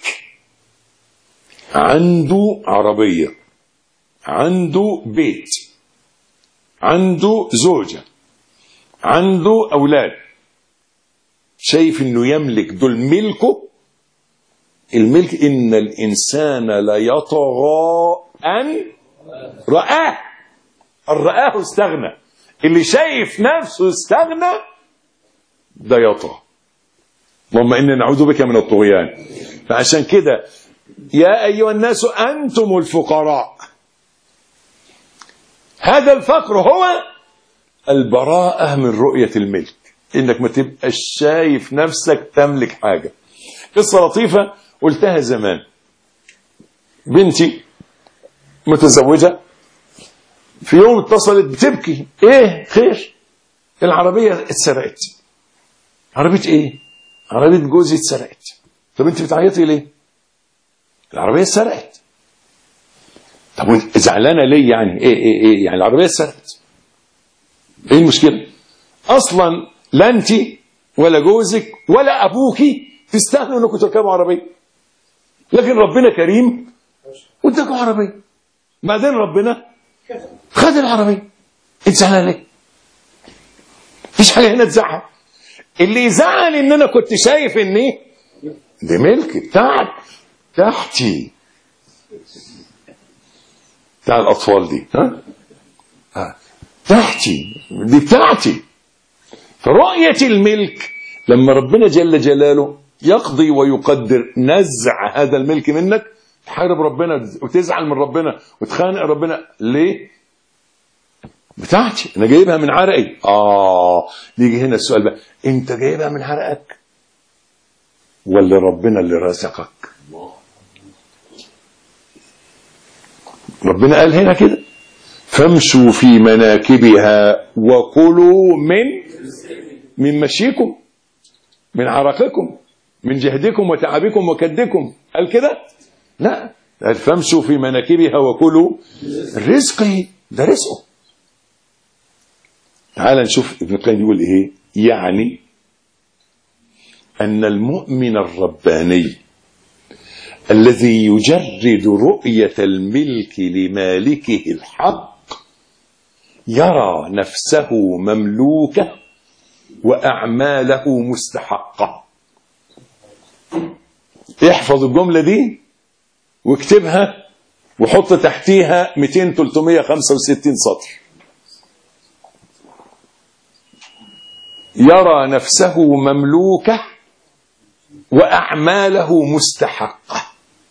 عنده عربية، عنده بيت، عنده زوجة، عنده أولاد، شايف انه يملك، دول ملكه. الملك إن الإنسان لا يطغى أن رآه. الرآه استغنى. اللي شايف نفسه استغنى ده يطغى. اللهم إنا نعوذ بك من الطغيان. فعشان كده يا أيها الناس أنتم الفقراء. هذا الفقر هو البراءة من رؤية الملك، إنك ما تبقاش شايف نفسك تملك حاجة. قصة لطيفة قلتها زمان. بنتي متزوجة في يوم اتصلت بتبكي. ايه خير؟ العربية اتسرقت. عربية ايه؟ عربية جوزي اتسرقت. طب انت بتعيطي ليه؟ العربية اتسرقت. طب وانت زعلانة ليه يعني؟ ايه يعني العربية اتسرقت. ايه المشكلة؟ اصلا لا انت ولا جوزك ولا ابوكي تستاهلوا انكم تركبوا عربية، لكن ربنا كريم واداكوا عربية. بعدين ربنا خد العربية. انت زعلان ليه؟ مفيش حاجة هنا تزعل. اللي يزعل ان انا كنت شايف ان دي ملك بتاعك، تحتي، بتاع الأطفال دي، تحتي، دي بتاعتي. فرؤية الملك لما ربنا جل جلاله يقضي ويقدر نزع هذا الملك منك، تحارب ربنا وتزعل من ربنا وتخانق ربنا ليه؟ بتاعتي، انا جايبها من عرقي. يجي هنا السؤال بقى، انت جايبها من عرقك ولا ربنا اللي رزقك؟ ربنا قال هنا كده فامشوا في مناكبها وكلوا من مشيكم، من عرقكم، من جهدكم وتعبكم وكدكم. قال كده؟ لا، قال فامشوا في مناكبها وكلوا رزقه، ده رزقه. تعال نشوف ابن القيم يقول ايه. يعني ان المؤمن الرباني الذي يجرد رؤية الملك لمالكه الحق يرى نفسه مملوكة وأعماله مستحقة. احفظ الجملة دي واكتبها وحط تحتيها 200-365 سطر. يرى نفسه مملوكة وأعماله مستحقة.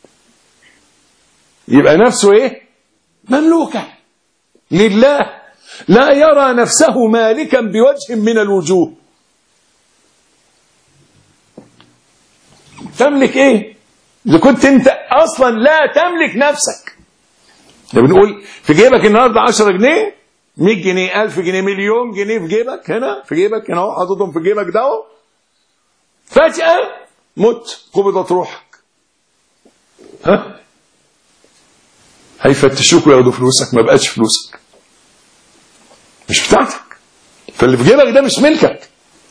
يبقى نفسه ايه؟ مملوكة لله، لا يرى نفسه مالكا بوجه من الوجوه. تملك ايه اذا كنت انت اصلا لا تملك نفسك؟ ده بنقول في جيبك النهارده 10 جنيه، 100 جنيه، 1000 جنيه، مليون جنيه في جيبك، هنا في جيبك، هنا اهو حاططهم في جيبك ده. فجأة مت، قبضت روحك، هيفتشوك وياخدوا فلوسك، ما بقتش فلوسك، مش بتاعتك. فاللي في جيبك ده مش ملكك.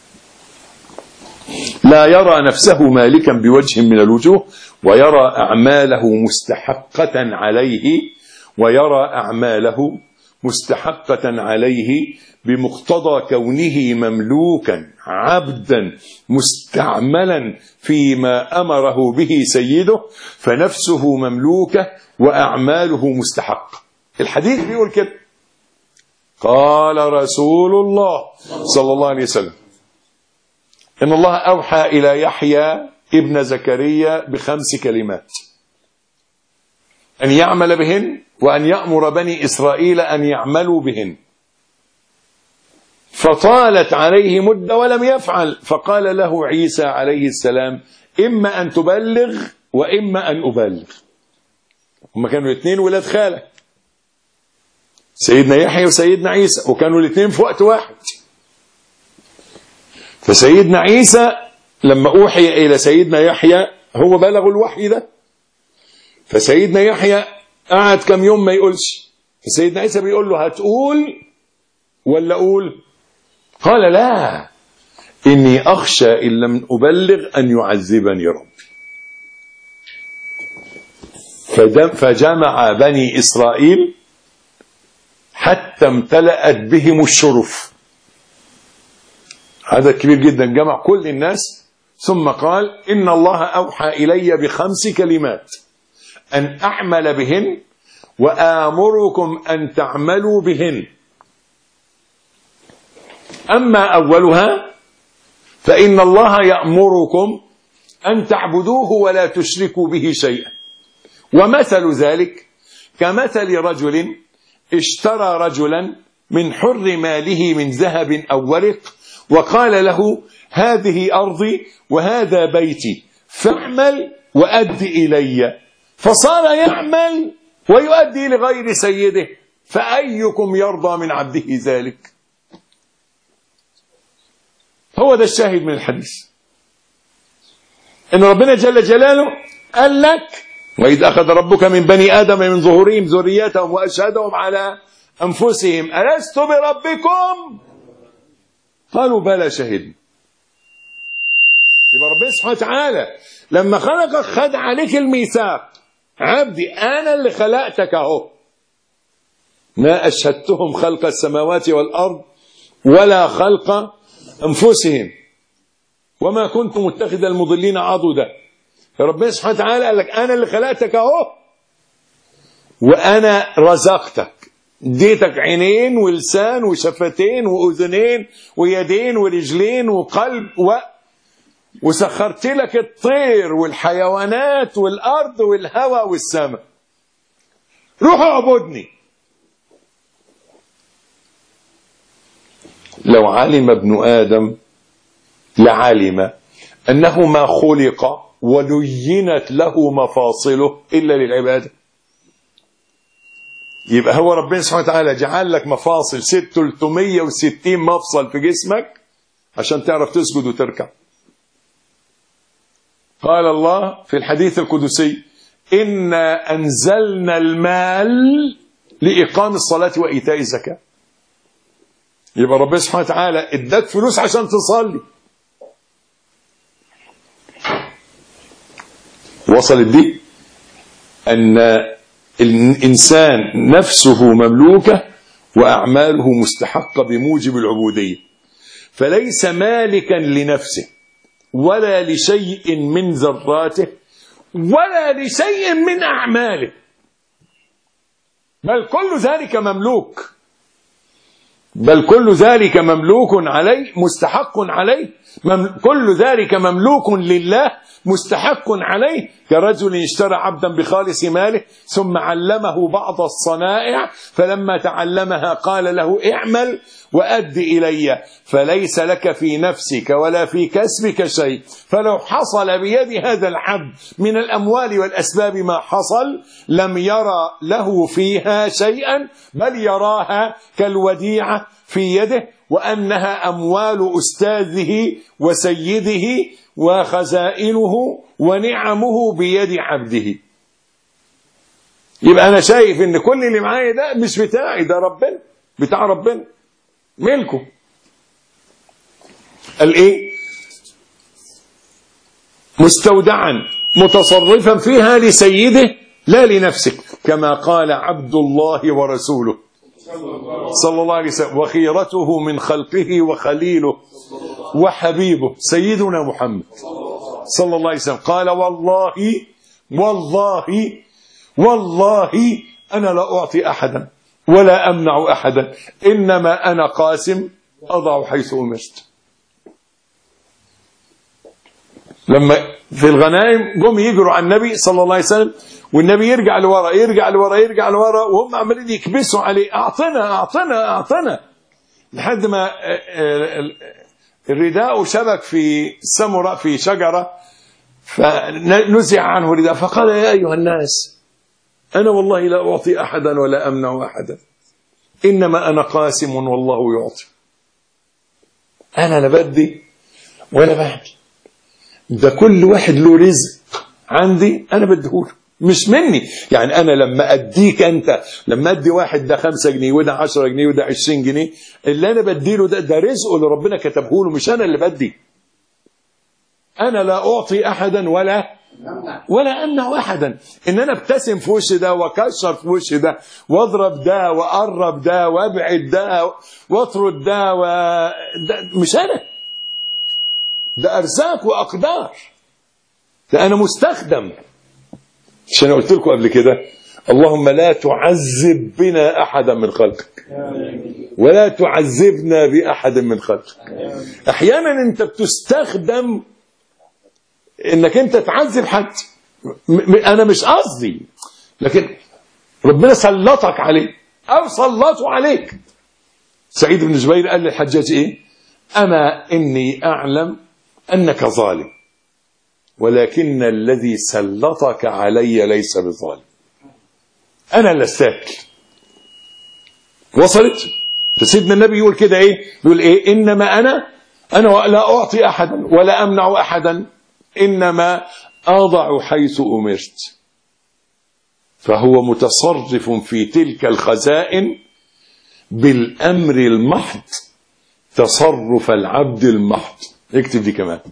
لا يرى نفسه مالكا بوجه من الوجوه ويرى أعماله مستحقة عليه، ويرى أعماله مستحقة عليه بمقتضى كونه مملوكا عبدا مستعملا فيما أمره به سيده، فنفسه مملوكة وأعماله مستحقة. الحديث بيقول كده، قال رسول الله صلى الله عليه وسلم إن الله أوحى إلى يحيى ابن زكريا ب5 كلمات أن يعمل بهن وأن يأمر بني إسرائيل أن يعملوا بهن، فطالت عليه مدة ولم يفعل، فقال له عيسى عليه السلام إما أن تبلغ وإما أن أبلغ. هم كانوا 2 ولاد خالة، سيدنا يحيى وسيدنا عيسى، وكانوا 2 في وقت واحد. فسيدنا عيسى لما أوحي إلى سيدنا يحيى هو بلغ الوحي ده، فسيدنا يحيى قعد كم يوم ما يقولش، فسيدنا عيسى بيقول له هتقول ولا أقول؟ قال لا، إني أخشى إن لم أبلغ أن يعذبني ربي. فجمع بني إسرائيل حتى امتلأت بهم الشرف، عدد كبير جدا، جمع كل الناس، ثم قال إن الله أوحى إلي ب5 كلمات أن أعمل بهن وآمركم أن تعملوا بهن. أما أولها فإن الله يأمركم أن تعبدوه ولا تشركوا به شيئا، ومثل ذلك كمثل رجل اشترى رجلا من حر ماله من ذهب أو ورق، وقال له هذه أرضي وهذا بيتي فاعمل وأد إلي، فصار يعمل ويؤدي لغير سيده، فأيكم يرضى من عبده ذلك؟ هو ده الشاهد من الحديث، إن ربنا جل جلاله قال لك وإذ أخذ ربك من بني آدم من ظهورهم ذريتهم وأشهدهم على أنفسهم ألست بربكم؟ قالوا بلى شهدنا. يبقى ربنا سبحانه وتعالى لما خلقك خد عليك الميثاق، عبدي أنا اللي خلقتك أهو، ما أشهدتهم خلق السماوات والأرض ولا خلق أنفسهم وما كنت متخذ المضلين عضدا، ربنا سبحانه وتعالى قال لك أنا اللي خلقتك أهو، وأنا رزقتك، اديتك عينين ولسان وشفتين وأذنين ويدين ورجلين وقلب وسخرت لك الطير والحيوانات والأرض والهواء والسماء. روح اعبدني. لو علم ابن آدم لعلم أنه ما خلق ولينت له مفاصله إلا للعبادة. يبقى هو ربنا سبحانه وتعالى جعل لك مفاصل 360 مفصل في جسمك عشان تعرف تسجد وتركع. قال الله في الحديث القدسي: إنا أنزلنا المال لإقام الصلاة وإيتاء الزكاة. يبقى ربنا سبحانه وتعالى اداك فلوس عشان تصلي. وصلت دي أن الإنسان نفسه مملوكة وأعماله مستحقة بموجب العبودية، فليس مالكا لنفسه ولا لشيء من ذراته ولا لشيء من أعماله، بل كل ذلك مملوك، بل كل ذلك مملوك عليه مستحق عليه، كل ذلك مملوك لله مستحق عليه. كرجل اشترى عبدا بخالص ماله ثم علمه بعض الصنائع، فلما تعلمها قال له: اعمل وأد إلي، فليس لك في نفسك ولا في كسبك شيء. فلو حصل بيد هذا العبد من الأموال والأسباب ما حصل لم يرى له فيها شيئا، بل يراها كالوديعة في يده، وأنها أموال أستاذه وسيده وخزائنه ونعمه بيد عبده. يبقى أنا شايف إن كل اللي معايا ده مش بتاعي، ده ربنا، بتاع ربنا، ملكه. قال إيه؟ مستودعا متصرفا فيها لسيده لا لنفسك، كما قال عبد الله ورسوله صلى الله عليه وسلم: وخيرته من خلقه وخليله وحبيبه سيدنا محمد صلى الله عليه وسلم قال: والله والله والله أنا لا أعطي أحدا ولا أمنع أحدا، إنما أنا قاسم أضع حيث أمرت. لما في الغنائم قوم يجروا على النبي صلى الله عليه وسلم، والنبي يرجع لورا يرجع لورا يرجع لورا، وهم عمالين يكبسوا عليه: أعطنا أعطنا أعطنا، لحد ما الرداء شبك في سمرة في شجرة فنزع عنه الرداء، فقال: يا أيها الناس أنا والله لا أعطي أحدا ولا أمنع أحدا، إنما أنا قاسم والله يعطي. أنا لا بدي ولا بعمل، ده كل واحد له رزق عندي أنا بديهوله، مش مني. يعني أنا لما أديك أنت، لما أدي واحد ده 5 جنيه وده 10 جنيه وده 20 جنيه، اللي أنا بديله ده رزقه اللي ربنا كتبه له، مش أنا اللي بدي. أنا لا أعطي أحدا ولا أمنع أحدا. إن أنا ابتسم في وش ده وكشر في وش ده واضرب ده وأقرب ده وأبعد ده واطرد ده مش أنا، ده أرزاق وأقدار، ده أنا مستخدم. مش أنا قلت لكم قبل كده: اللهم لا تعذب بنا أحدا من خلقك ولا تعذبنا بأحد من خلقك. أحيانا أنت بتستخدم إنك أنت تعذب حد، أنا مش قصدي، لكن ربنا سلطك عليه أو سلطه عليك. سعيد بن جبير قال للحجاج إيه؟ أما إني أعلم أنك ظالم، ولكن الذي سلطك علي ليس بظالم، أنا اللي استاكل. وصلت؟ فسيدنا النبي يقول كده إيه؟ يقول إيه؟ إنما أنا لا أعطي أحدا ولا أمنع أحدا، إنما أضع حيث أمرت. فهو متصرف في تلك الخزائن بالأمر المحض تصرف العبد المحض. اكتب دي كمان،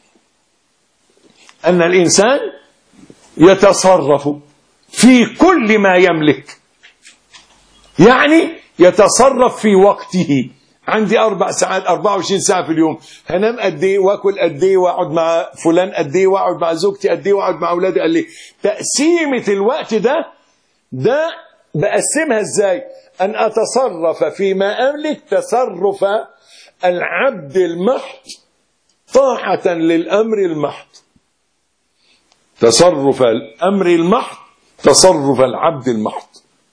أن الإنسان يتصرف في كل ما يملك، يعني يتصرف في وقته عندي 4 ساعات 24 ساعة في اليوم، هنام قد ايه واكل قد ايه واقعد مع فلان قد ايه واقعد مع زوجتي قد ايه واقعد مع اولادي قد ايه. تقسيمة الوقت ده بقسمها ازاي؟ ان اتصرف فيما املك تصرف العبد المحض طاعة للامر المحض. تصرف الامر المحض تصرف العبد المحض.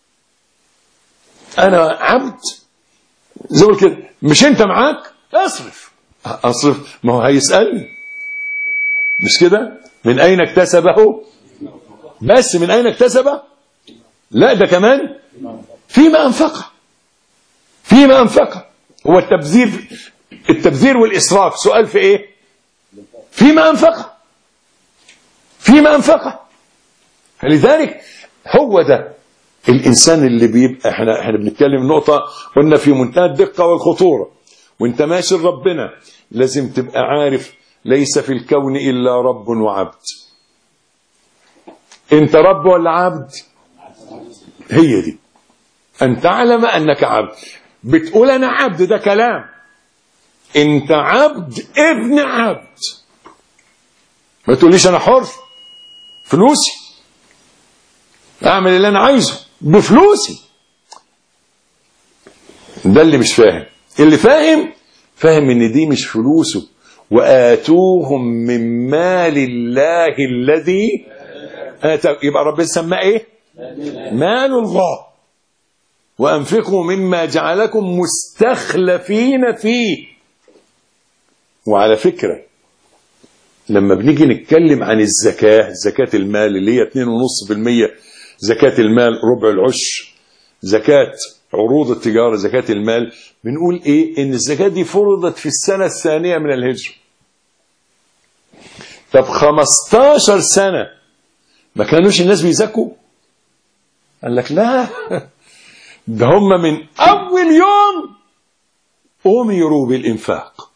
انا عبد زي كده، مش انت معاك اصرف، ما هو هيسألني مش كده؟ من اين اكتسبه؟ بس من اين اكتسبه؟ لا ده كمان فيما انفقه. هو التبذير والاسراف سؤال في ايه؟ فيما انفقه. فلذلك هو ده الانسان اللي بيبقى احنا بنتكلم نقطه قلنا في منتهى الدقه والخطوره. وانت ماشي ربنا لازم تبقى عارف ليس في الكون الا رب وعبد. انت رب ولا عبد؟ هي دي، ان تعلم انك عبد. بتقول انا عبد، ده كلام. انت عبد ابن عبد. ما تقوليش انا حر، فلوسي اعمل اللي انا عايزه بفلوسي. ده اللي مش فاهم. اللي فاهم ان دي مش فلوسه. وآتوهم من مال الله الذي آتاكم. يبقى ربنا سماه ايه؟ مال الله. وأنفقوا مما جعلكم مستخلفين فيه. وعلى فكرة لما بنيجي نتكلم عن زكاة المال اللي هي 2.5%، زكاة المال ربع العشر، زكاة عروض التجارة، زكاة المال، بنقول ايه؟ ان الزكاة دي فرضت في السنة الثانية من الهجرة. طب 15 سنة ما كانوش الناس بيزكوا؟ قال لك لا، ده هم من اول يوم امروا بالانفاق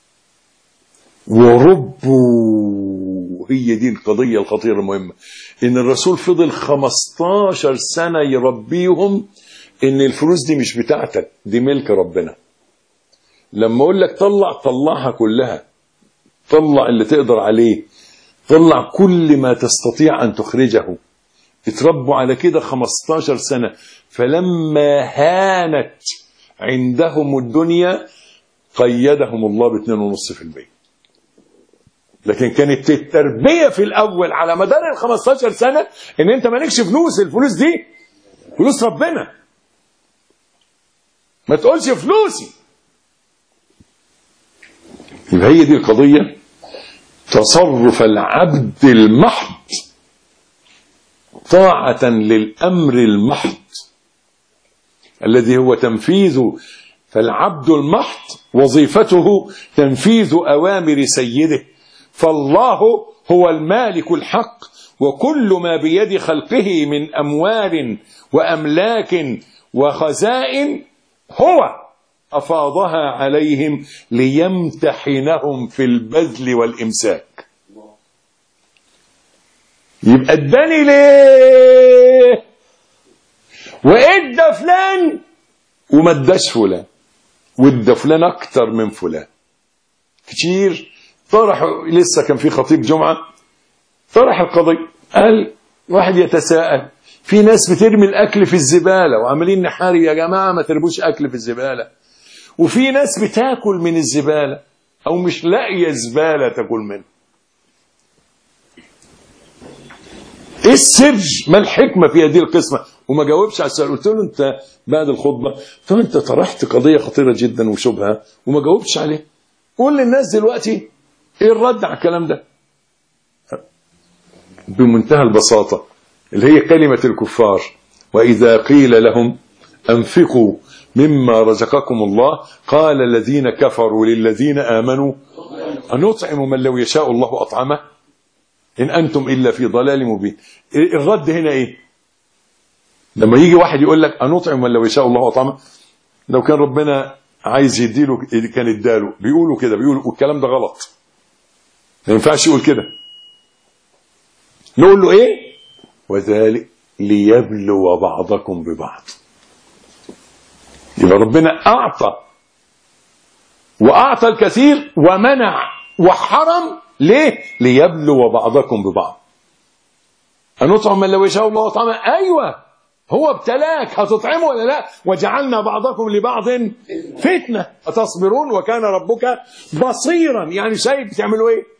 وربوا. هي دي القضية الخطيرة المهمة، ان الرسول فضل 15 سنة يربيهم ان الفلوس دي مش بتاعتك، دي ملك ربنا. لما اقول لك طلعها كلها، طلع اللي تقدر عليه، طلع كل ما تستطيع ان تخرجه. اتربوا على كده 15 سنة. فلما هانت عندهم الدنيا قيدهم الله ب2.5%. لكن كانت التربية في الأول على مدار 15 سنة إن أنت مالكش فلوس، الفلوس دي فلوس ربنا، ما تقولش فلوسي. يبقى هي دي القضية. تصرف العبد المحض طاعة للأمر المحض الذي هو تنفيذ. فالعبد المحض وظيفته تنفيذ أوامر سيده. فالله هو المالك الحق، وكل ما بيد خلقه من أموال وأملاك وخزائن هو أفاضها عليهم ليمتحنهم في البذل والإمساك. يبقى اداني ليه وادى فلان وما اداش فلان، وادى فلان اكتر من فلان كتير. طرحوا، لسه كان في خطيب جمعة طرح القضية، قال واحد يتساءل في ناس بترمي الاكل في الزبالة وعاملين نحاري، يا جماعة ما تربوش اكل في الزبالة. وفي ناس بتاكل من الزبالة او مش لاقية زبالة تاكل منها. ايه السر؟ ما الحكمة في هذه القسمة؟ وما جاوبش على السؤال. قلت له انت بعد الخطبة، قلت له انت طرحت قضية خطيرة جدا وشبهة وما جاوبتش عليه. قول للناس دلوقتي ايه الرد على الكلام ده؟ بمنتهى البساطة اللي هي كلمة الكفار: وإذا قيل لهم أنفقوا مما رزقكم الله قال الذين كفروا للذين آمنوا أنطعم من لو يشاء الله أطعمه إن أنتم إلا في ضلال مبين. الرد هنا إيه؟ لما يجي واحد يقول لك أنطعم من لو يشاء الله أطعمه، لو كان ربنا عايز يديله كان اداله. بيقولوا كده، بيقولوا والكلام ده غلط، ما ينفعش يقول كده. نقول له إيه؟ وذلك ليبلو بعضكم ببعض. يبقى ربنا أعطى وأعطى الكثير ومنع وحرم. ليه؟ ليبلو بعضكم ببعض. أنطعم من لو يشاء الله طعما؟ أيوة، هو ابتلاك، هتطعمه ولا لا؟ وجعلنا بعضكم لبعض فتنة أتصبرون وكان ربك بصيرا. يعني شايف بتعملوا ايه؟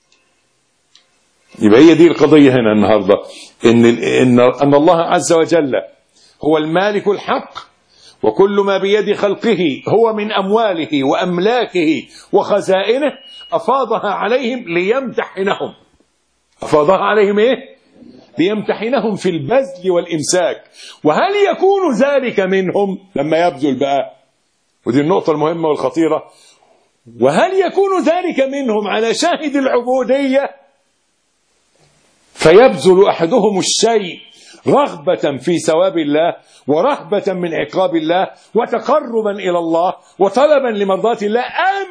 يبقى هي دي القضية هنا النهاردة، إن الله عز وجل هو المالك الحق، وكل ما بيد خلقه هو من أمواله وأملاكه وخزائنه أفاضها عليهم ليمتحنهم. أفاضها عليهم إيه؟ ليمتحنهم في البذل والإمساك. وهل يكون ذلك منهم لما يبذل بقى؟ ودي النقطة المهمة والخطيرة. وهل يكون ذلك منهم على شاهد العبودية فيبذل أحدهم الشيء رغبة في ثواب الله ورهبة من عقاب الله وتقربا إلى الله وطلبا لمرضاة الله،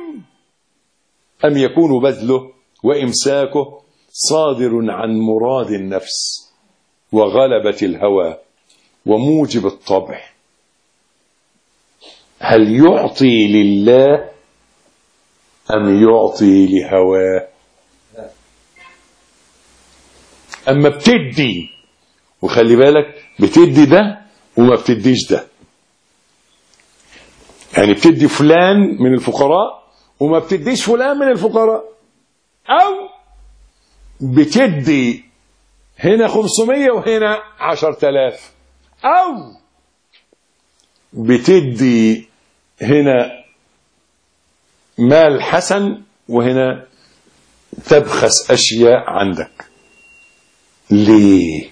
أم يكون بذله وإمساكه صادر عن مراد النفس وغلبة الهوى وموجب الطبع؟ هل يعطي لله أم يعطي لهواه؟ أما بتدي، وخلي بالك بتدي ده وما بتديش ده، يعني بتدي فلان من الفقراء وما بتديش فلان من الفقراء، أو بتدي هنا 500 وهنا 10,000، أو بتدي هنا مال حسن وهنا تبخس أشياء عندك. ليه؟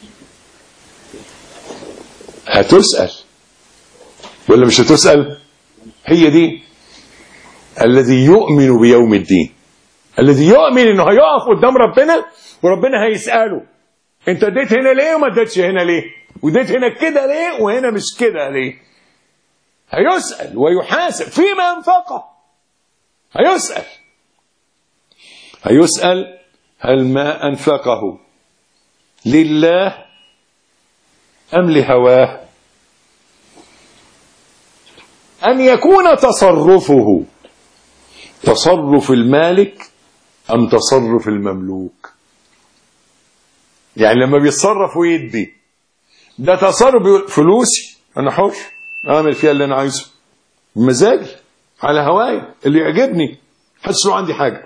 هتسأل ولا مش هتسأل؟ هي دي الذي يؤمن بيوم الدين، الذي يؤمن انه هيقف قدام ربنا وربنا هيسأله انت اديت هنا ليه وما اديتش هنا ليه، واديت هنا كده ليه وهنا مش كده ليه. هيسأل ويحاسب فيما انفقه. هيسأل هل ما أنفقه لله أم لهواه؟ أن يكون تصرفه تصرف المالك أم تصرف المملوك. يعني لما بيتصرف ويدي ده تصرف فلوسي، أنا حر أعمل فيها اللي أنا عايزه بمزاجي على هواي اللي يعجبني، محدش له عندي حاجة.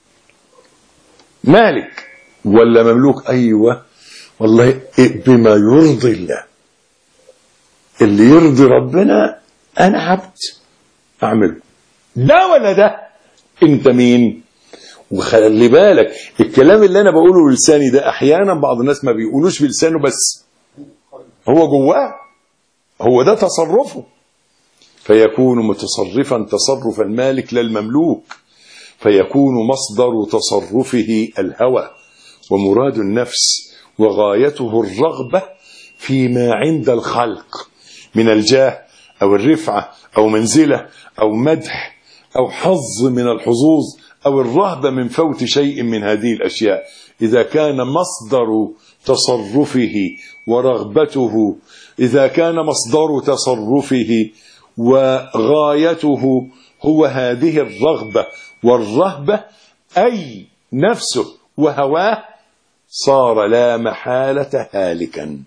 مالك ولا مملوك؟ أيوة والله بما يرضي الله، اللي يرضي ربنا أنا عبد أعمله. ده ولا ده؟ أنت مين؟ وخلي بالك الكلام اللي أنا بقوله بلساني ده أحيانا بعض الناس ما بيقولوش بلسانه، بس هو جواه، هو ده تصرفه. فيكون متصرفا تصرف المالك لا المملوك، فيكون مصدر تصرفه الهوى ومراد النفس وغايته الرغبة فيما عند الخلق من الجاه أو الرفعة أو منزلة أو مدح أو حظ من الحظوظ أو الرهبة من فوت شيء من هذه الأشياء. إذا كان مصدر تصرفه ورغبته، إذا كان مصدر تصرفه وغايته هو هذه الرغبة والرهبة أي نفسه وهواه، صار لا محالة هالكا.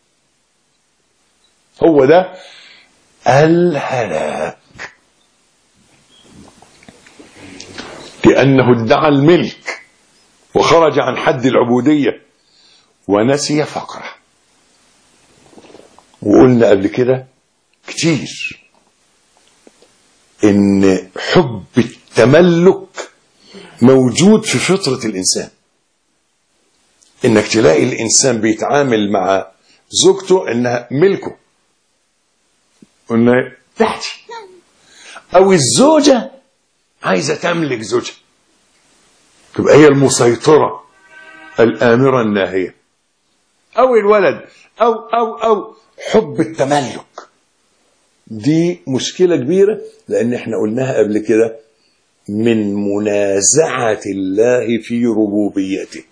هو ده الهلاك، لأنه ادعى الملك وخرج عن حد العبودية ونسي فقره. وقلنا قبل كده كتير إن حب التملك موجود في فطرة الإنسان. إنك تلاقي الإنسان بيتعامل مع زوجته إنها ملكه، إنها تحتي، أو الزوجة عايزة تملك زوجها، تبقى هي المسيطرة الآمرة الناهية، أو الولد أو حب التملك. دي مشكلة كبيرة، لأن احنا قلناها قبل كده من منازعة الله في ربوبيته.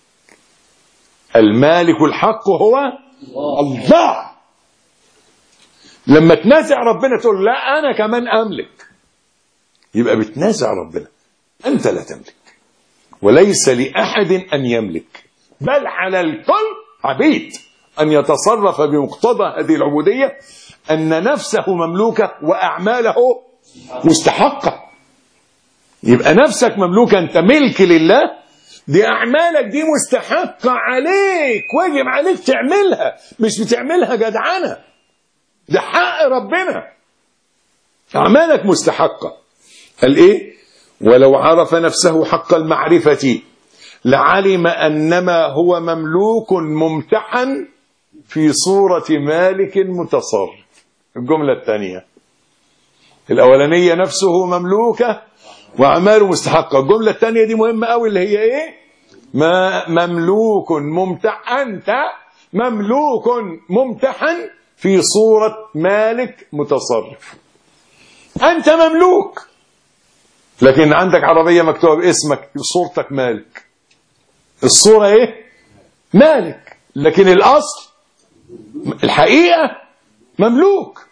المالك الحق هو الله. لما تنازع ربنا تقول لا أنا كمان أملك، يبقى بتنازع ربنا. أنت لا تملك، وليس لأحد أن يملك، بل على الكل عبيد أن يتصرف بمقتضى هذه العبودية، أن نفسه مملوكة وأعماله مستحقة. يبقى نفسك مملوكة، أنت ملك لله، دي أعمالك دي مستحقة عليك، واجب عليك تعملها، مش بتعملها جدعنة، ده حق ربنا، أعمالك مستحقة. قال إيه؟ ولو عرف نفسه حق المعرفة لعلم أنما هو مملوك ممتحن في صورة مالك متصرف. الجملة الثانية، الأولانية نفسه مملوكة وأعماله مستحقة، الجملة الثانية دي مهمة قوي اللي هي إيه؟ ما مملوك ممتحن، أنت مملوك ممتحن في صورة مالك متصرف. أنت مملوك، لكن عندك عربية مكتوبة باسمك، صورتك مالك، الصورة إيه؟ مالك، لكن الأصل الحقيقة مملوك.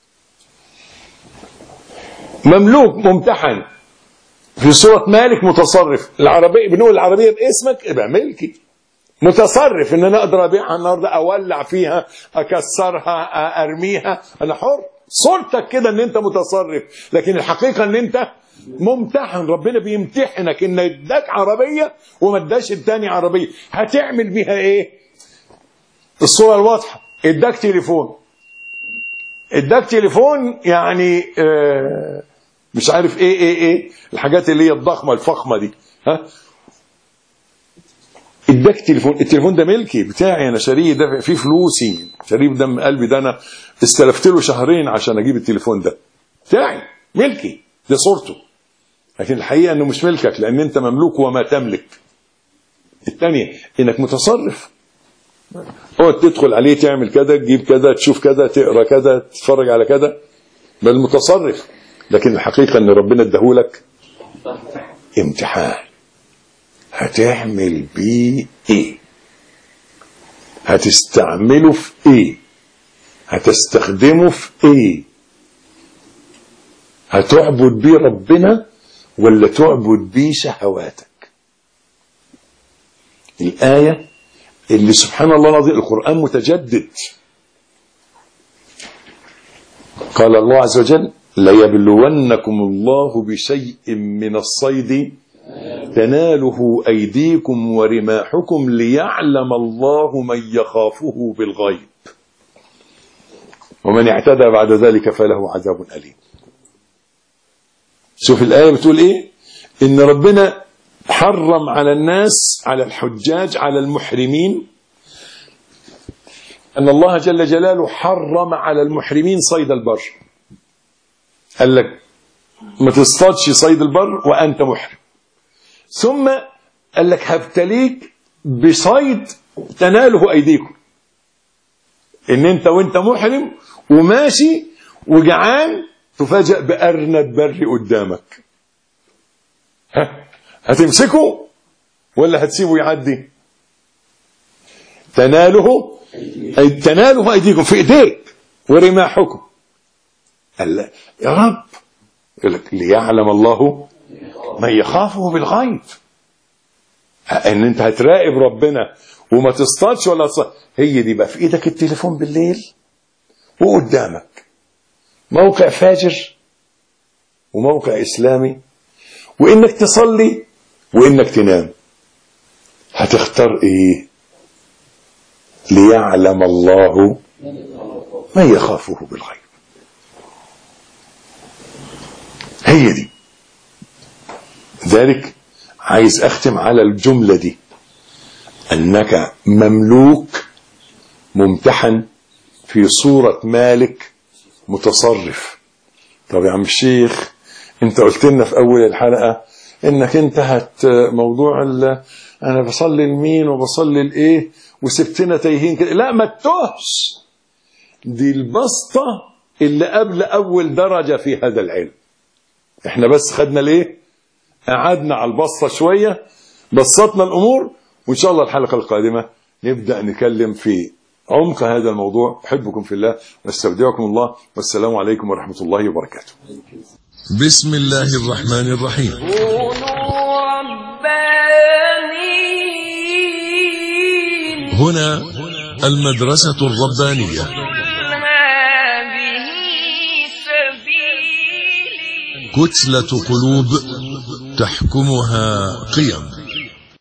مملوك ممتحن في صورة مالك متصرف. العربية بنقول العربية باسمك يبقى ملكي. متصرف ان انا اقدر ابيعها النهارده، اولع فيها، اكسرها، ارميها، انا حر. صورتك كده ان انت متصرف، لكن الحقيقة ان انت ممتحن. ربنا بيمتحنك ان اداك عربية وما اداش التاني عربية، هتعمل بيها ايه؟ الصورة الواضحة، اداك تليفون، اداك تليفون يعني مش عارف ايه الحاجات اللي هي الضخمة الفخمة دي، ها؟ اداك تليفون، التليفون ده ملكي بتاعي، انا شاريه، ده فيه فلوسي، شاريه بدم قلبي، ده انا استلفت له شهرين عشان اجيب التليفون ده بتاعي، ملكي، ده صورته. لكن الحقيقة انه مش ملكك، لان انت مملوك وما تملك. الثانية انك متصرف، اقعد تدخل عليه، تعمل كذا، تجيب كذا، تشوف كذا، تقرا كذا، تتفرج على كذا، بل متصرف. لكن الحقيقة ان ربنا اداهولك امتحان، هتعمل بيه ايه؟ هتستعمله في ايه؟ هتستخدمه في ايه؟ هتعبد بيه ربنا ولا تعبد بيه شهواتك؟ الآية اللي سبحان الله العظيم القرآن متجدد. قال الله عز وجل: ليبلونكم الله بشيء من الصيد تناله أيديكم ورماحكم ليعلم الله من يخافه بالغيب ومن اعتدى بعد ذلك فله عذاب أليم. شوف الآية بتقول إيه؟ إن ربنا حرم على الناس، على الحجاج، على المحرمين، أن الله جل جلاله حرم على المحرمين صيد البر. قال لك ما تصطادش صيد البر وأنت محرم. ثم قال لك هبتليك بصيد تناله أيديكم، إن أنت وأنت محرم وماشي وجعان تفاجأ بأرنب بري قدامك، هتمسكه ولا هتسيبه يعدي؟ تناله أيديكم، في إيديك، ورماحكم. قال لا يا رب، يقول لك ليعلم الله من يخافه بالغيب، ان انت هتراقب ربنا وما تصطادش ولا تصطاد. هي دي بقى في ايدك التليفون بالليل وقدامك موقع فاجر وموقع اسلامي، وانك تصلي وانك تنام، هتختار ايه؟ ليعلم الله من يخافه بالغيب. هي دي. ذلك عايز اختم على الجملة دي، انك مملوك ممتحن في صورة مالك متصرف. طب يا عم الشيخ انت قلت لنا في اول الحلقة انك انت موضوع انا بصلي لمين وبصلي لايه وسبتنا تايهين كده. لا ما تتوهش، دي البسطة اللي قبل اول درجة في هذا العلم. احنا بس خدنا ليه، قعدنا على البسطة شوية، بسطنا الامور، وان شاء الله الحلقة القادمة نبدأ نتكلم في عمق هذا الموضوع. احبكم في الله واستودعكم الله، والسلام عليكم ورحمة الله وبركاته. بسم الله الرحمن الرحيم. كونوا ربانيين. هنا المدرسة الربانية. قل هذه سبيلي. كتلة قلوب تحكمها قيم.